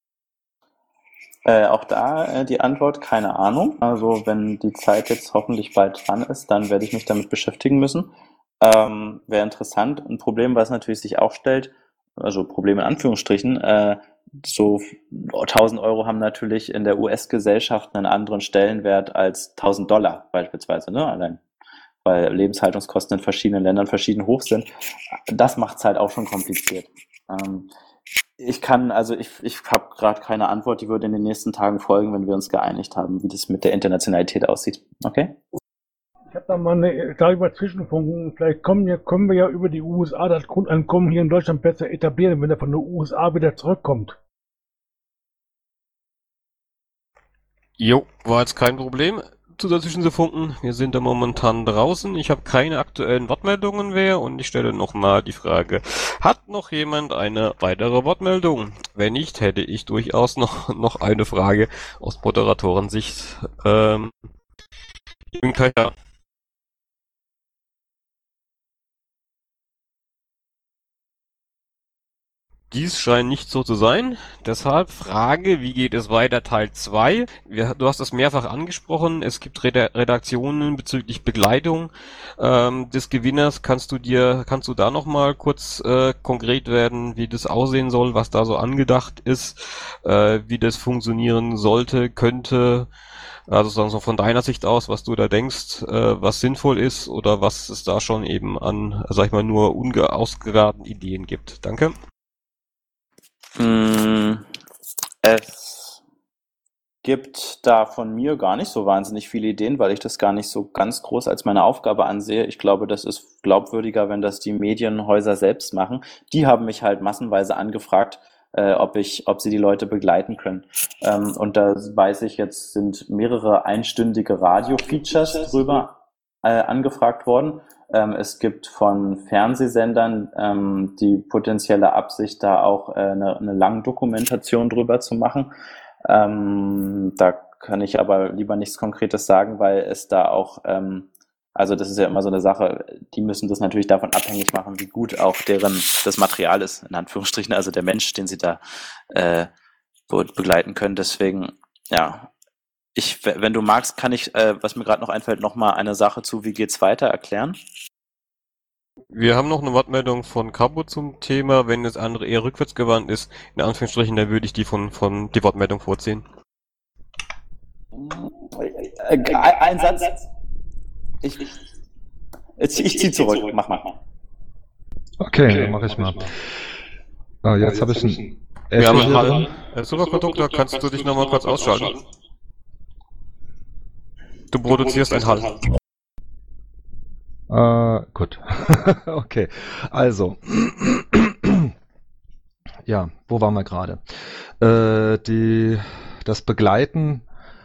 Auch da die Antwort, keine Ahnung. Also wenn die Zeit jetzt hoffentlich bald dran ist, dann werde ich mich damit beschäftigen müssen. Wäre interessant. Ein Problem, was natürlich sich auch stellt, also Problem in Anführungsstrichen, so 1.000 Euro haben natürlich in der US-Gesellschaft einen anderen Stellenwert als $1.000 beispielsweise, ne? Allein, weil Lebenshaltungskosten in verschiedenen Ländern verschieden hoch sind. Das macht es halt auch schon kompliziert. Ich habe gerade keine Antwort, die würde in den nächsten Tagen folgen, wenn wir uns geeinigt haben, wie das mit der Internationalität aussieht. Okay? Ich habe da mal darüber zwischenfunken. Vielleicht können wir ja über die USA das Grundeinkommen hier in Deutschland besser etablieren, wenn er von den USA wieder zurückkommt. Jo, war jetzt kein Problem. Dazwischen zu funken. Wir sind da momentan draußen. Ich habe keine aktuellen Wortmeldungen mehr und ich stelle nochmal die Frage, hat noch jemand eine weitere Wortmeldung? Wenn nicht, hätte ich durchaus noch eine Frage aus Moderatorensicht. Ja. Dies scheint nicht so zu sein. Deshalb Frage, wie geht es weiter? Teil 2. Du hast das mehrfach angesprochen. Es gibt Redaktionen bezüglich Begleitung des Gewinners. Kannst du da nochmal kurz konkret werden, wie das aussehen soll, was da so angedacht ist, wie das funktionieren sollte, könnte? Also so von deiner Sicht aus, was du da denkst, was sinnvoll ist oder was es da schon eben an, sag ich mal, nur ausgeratenen Ideen gibt. Danke. Es gibt da von mir gar nicht so wahnsinnig viele Ideen, weil ich das gar nicht so ganz groß als meine Aufgabe ansehe. Ich glaube, das ist glaubwürdiger, wenn das die Medienhäuser selbst machen. Die haben mich halt massenweise angefragt, ob sie die Leute begleiten können. Und da weiß ich, jetzt sind mehrere einstündige Radio-Features drüber angefragt worden. Es gibt von Fernsehsendern die potenzielle Absicht, da auch eine Langdokumentation drüber zu machen. Da kann ich aber lieber nichts Konkretes sagen, weil es da auch, also das ist ja immer so eine Sache, die müssen das natürlich davon abhängig machen, wie gut auch das Material ist, in Anführungsstrichen, also der Mensch, den sie da begleiten können. Deswegen, ja, wenn du magst, kann ich, was mir gerade noch einfällt, nochmal eine Sache zu, wie geht's weiter, erklären. Wir haben noch eine Wortmeldung von Cabo zum Thema. Wenn das andere eher rückwärtsgewandt ist, in Anführungsstrichen, dann würde ich die von die Wortmeldung vorziehen. Ein Satz. Ich ziehe zurück. Mach mal. Okay, dann mache ich mal. Jetzt habe ich einen... Wir haben einen Hall. Superkonduktor, kannst du dich nochmal kurz ausschalten? Du produzierst einen Hall. Gut. Okay. Also. Ja, wo waren wir gerade? Das Begleiten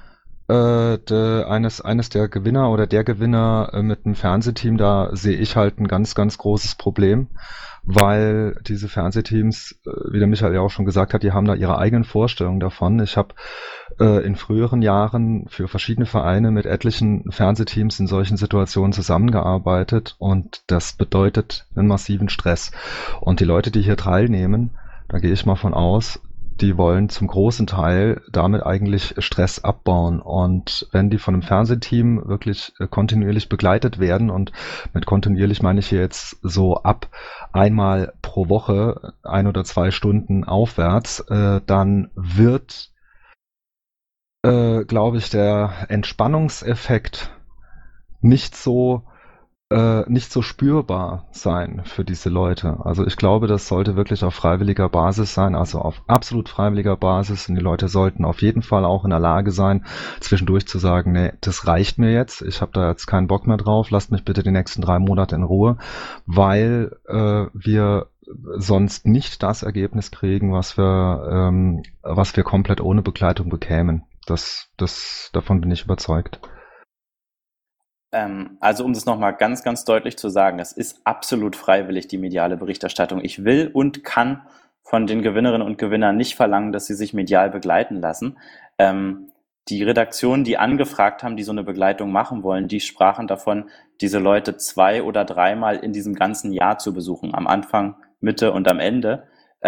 eines der Gewinner oder der Gewinner mit einem Fernsehteam, da sehe ich halt ein ganz, ganz großes Problem, weil diese Fernsehteams, wie der Michael ja auch schon gesagt hat, die haben da ihre eigenen Vorstellungen davon. Ich habe in früheren Jahren für verschiedene Vereine mit etlichen Fernsehteams in solchen Situationen zusammengearbeitet und das bedeutet einen massiven Stress. Und die Leute, die hier teilnehmen, da gehe ich mal von aus, die wollen zum großen Teil damit eigentlich Stress abbauen. Und wenn die von einem Fernsehteam wirklich kontinuierlich begleitet werden, und mit kontinuierlich meine ich hier jetzt so ab einmal pro Woche 1 oder 2 Stunden aufwärts, dann wird, glaube ich, der Entspannungseffekt nicht so spürbar sein für diese Leute. Also ich glaube, das sollte wirklich auf freiwilliger Basis sein, also auf absolut freiwilliger Basis. Und die Leute sollten auf jeden Fall auch in der Lage sein, zwischendurch zu sagen, nee, das reicht mir jetzt, ich habe da jetzt keinen Bock mehr drauf, lasst mich bitte die nächsten 3 Monate in Ruhe, weil wir sonst nicht das Ergebnis kriegen, was wir komplett ohne Begleitung bekämen. Davon bin ich überzeugt. Also um das nochmal ganz, ganz deutlich zu sagen, es ist absolut freiwillig, die mediale Berichterstattung. Ich will und kann von den Gewinnerinnen und Gewinnern nicht verlangen, dass sie sich medial begleiten lassen. Die Redaktionen, die angefragt haben, die so eine Begleitung machen wollen, die sprachen davon, diese Leute 2- oder 3-mal in diesem ganzen Jahr zu besuchen, am Anfang, Mitte und am Ende.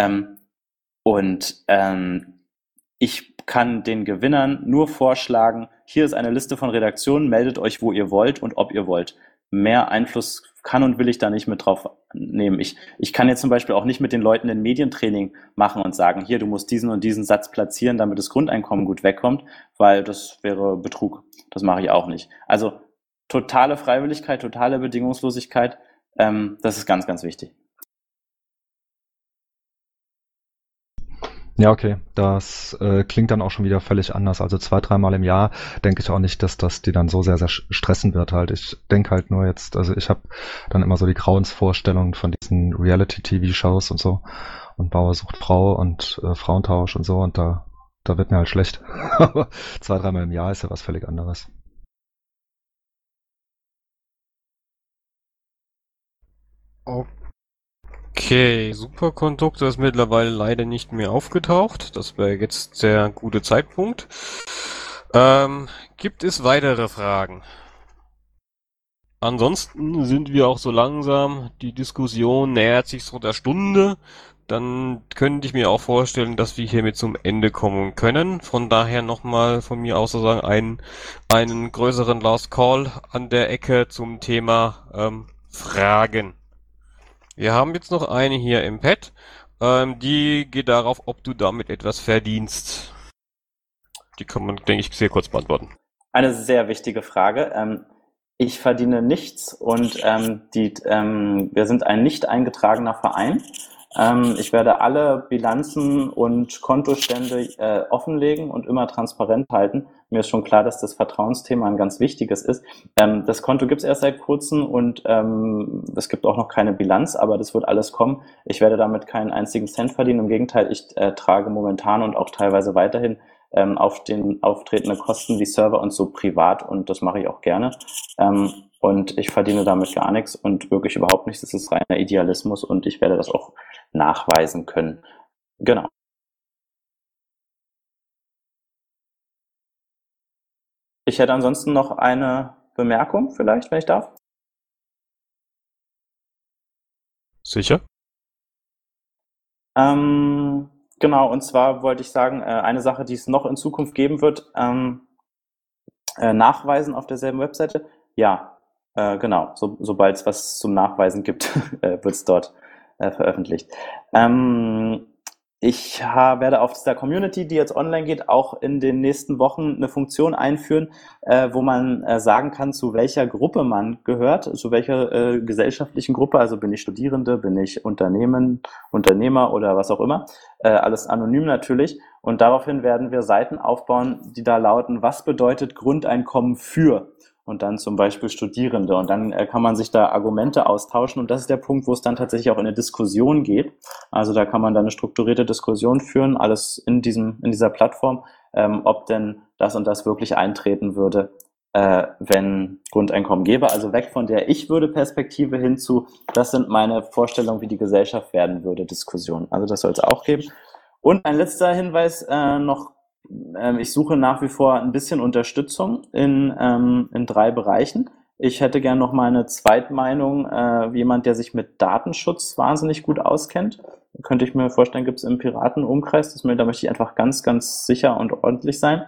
Ich kann den Gewinnern nur vorschlagen, hier ist eine Liste von Redaktionen, meldet euch, wo ihr wollt und ob ihr wollt. Mehr Einfluss kann und will ich da nicht mit drauf nehmen. Ich kann jetzt zum Beispiel auch nicht mit den Leuten ein Medientraining machen und sagen, hier, du musst diesen und diesen Satz platzieren, damit das Grundeinkommen gut wegkommt, weil das wäre Betrug. Das mache ich auch nicht. Also totale Freiwilligkeit, totale Bedingungslosigkeit, das ist ganz, ganz wichtig. Ja, okay, das klingt dann auch schon wieder völlig anders. Also 2-3 Mal im Jahr denke ich auch nicht, dass das die dann so sehr, sehr stressen wird halt. Ich denke halt nur jetzt, also ich habe dann immer so die Grauensvorstellungen von diesen Reality-TV-Shows und so und Bauer sucht Frau und Frauentausch und so und da wird mir halt schlecht. Aber 2-3 Mal im Jahr ist ja was völlig anderes. Okay, Superkonduktor ist mittlerweile leider nicht mehr aufgetaucht. Das wäre jetzt der gute Zeitpunkt. Gibt es weitere Fragen? Ansonsten sind wir auch so langsam, die Diskussion nähert sich so der Stunde. Dann könnte ich mir auch vorstellen, dass wir hiermit zum Ende kommen können. Von daher nochmal von mir aus sozusagen einen größeren Last Call an der Ecke zum Thema Fragen. Wir haben jetzt noch eine hier im Pad, die geht darauf, ob du damit etwas verdienst. Die kann man, denke ich, sehr kurz beantworten. Eine sehr wichtige Frage. Ich verdiene nichts und wir sind ein nicht eingetragener Verein. Ich werde alle Bilanzen und Kontostände offenlegen und immer transparent halten. Mir ist schon klar, dass das Vertrauensthema ein ganz wichtiges ist. Das Konto gibt es erst seit kurzem und es gibt auch noch keine Bilanz, aber das wird alles kommen. Ich werde damit keinen einzigen Cent verdienen. Im Gegenteil, ich trage momentan und auch teilweise weiterhin auftretende Kosten wie Server und so privat und das mache ich auch gerne. Und ich verdiene damit gar nichts und wirklich überhaupt nichts. Das ist reiner Idealismus und ich werde das auch nachweisen können. Genau. Ich hätte ansonsten noch eine Bemerkung vielleicht, wenn ich darf. Sicher? Genau, und zwar wollte ich sagen, eine Sache, die es noch in Zukunft geben wird, nachweisen auf derselben Webseite. Ja, genau, sobald es was zum Nachweisen gibt, wird es dort veröffentlicht. Ich werde auf dieser Community, die jetzt online geht, auch in den nächsten Wochen eine Funktion einführen, wo man sagen kann, zu welcher Gruppe man gehört, zu welcher gesellschaftlichen Gruppe, also bin ich Studierende, bin ich Unternehmer oder was auch immer, alles anonym natürlich. Und daraufhin werden wir Seiten aufbauen, die da lauten, was bedeutet Grundeinkommen für? Und dann zum Beispiel Studierende. Und dann kann man sich da Argumente austauschen. Und das ist der Punkt, wo es dann tatsächlich auch in eine Diskussion geht. Also da kann man dann eine strukturierte Diskussion führen, alles in dieser Plattform, ob denn das und das wirklich eintreten würde, wenn Grundeinkommen gäbe. Also weg von der Ich-würde-Perspektive hin zu, das sind meine Vorstellungen, wie die Gesellschaft werden würde, Diskussion. Also das soll es auch geben. Und ein letzter Hinweis noch. Ich suche nach wie vor ein bisschen Unterstützung in 3 Bereichen. Ich hätte gern noch mal eine Zweitmeinung, jemand, der sich mit Datenschutz wahnsinnig gut auskennt. Könnte ich mir vorstellen, gibt es im Piratenumkreis. Da möchte ich einfach ganz, ganz sicher und ordentlich sein.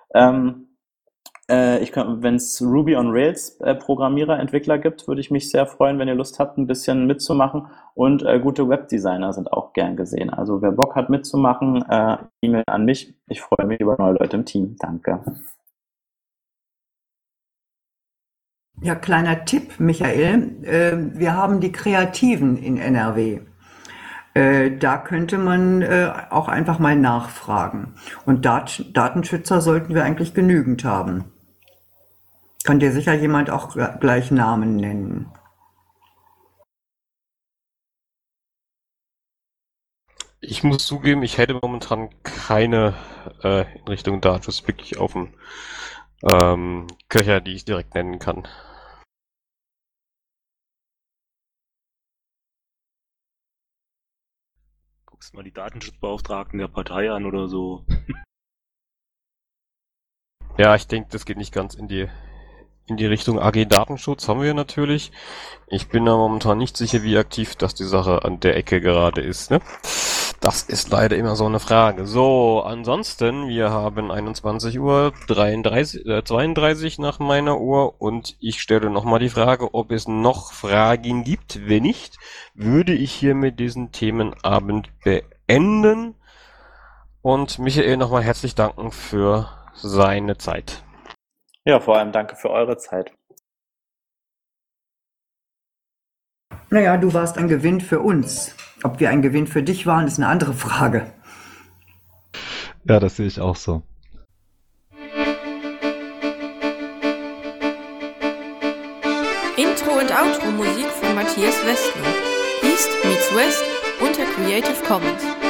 Wenn es Ruby on Rails Programmierer, Entwickler gibt, würde ich mich sehr freuen, wenn ihr Lust habt, ein bisschen mitzumachen. Und gute Webdesigner sind auch gern gesehen. Also wer Bock hat mitzumachen, E-Mail an mich. Ich freue mich über neue Leute im Team. Danke. Ja, kleiner Tipp, Michael. Wir haben die Kreativen in NRW. Da könnte man auch einfach mal nachfragen. Und Datenschützer sollten wir eigentlich genügend haben. Kann dir sicher jemand auch gleich Namen nennen. Ich muss zugeben, ich hätte momentan keine in Richtung Datenschutz wirklich auf dem Köcher, die ich direkt nennen kann. Rufst mal die Datenschutzbeauftragten der Partei an oder so. Ja, ich denke, das geht nicht ganz in die Richtung AG Datenschutz haben wir natürlich. Ich bin da momentan nicht sicher, wie aktiv das die Sache an der Ecke gerade ist, ne? Das ist leider immer so eine Frage. So, ansonsten, wir haben 21:32 nach meiner Uhr und ich stelle nochmal die Frage, ob es noch Fragen gibt. Wenn nicht, würde ich hier mit diesem Themenabend beenden und Michael nochmal herzlich danken für seine Zeit. Ja, vor allem danke für eure Zeit. Naja, du warst ein Gewinn für uns. Ob wir ein Gewinn für dich waren, ist eine andere Frage. Ja, das sehe ich auch so. Intro und Outro Musik von Matthias Westner. East meets West unter Creative Commons.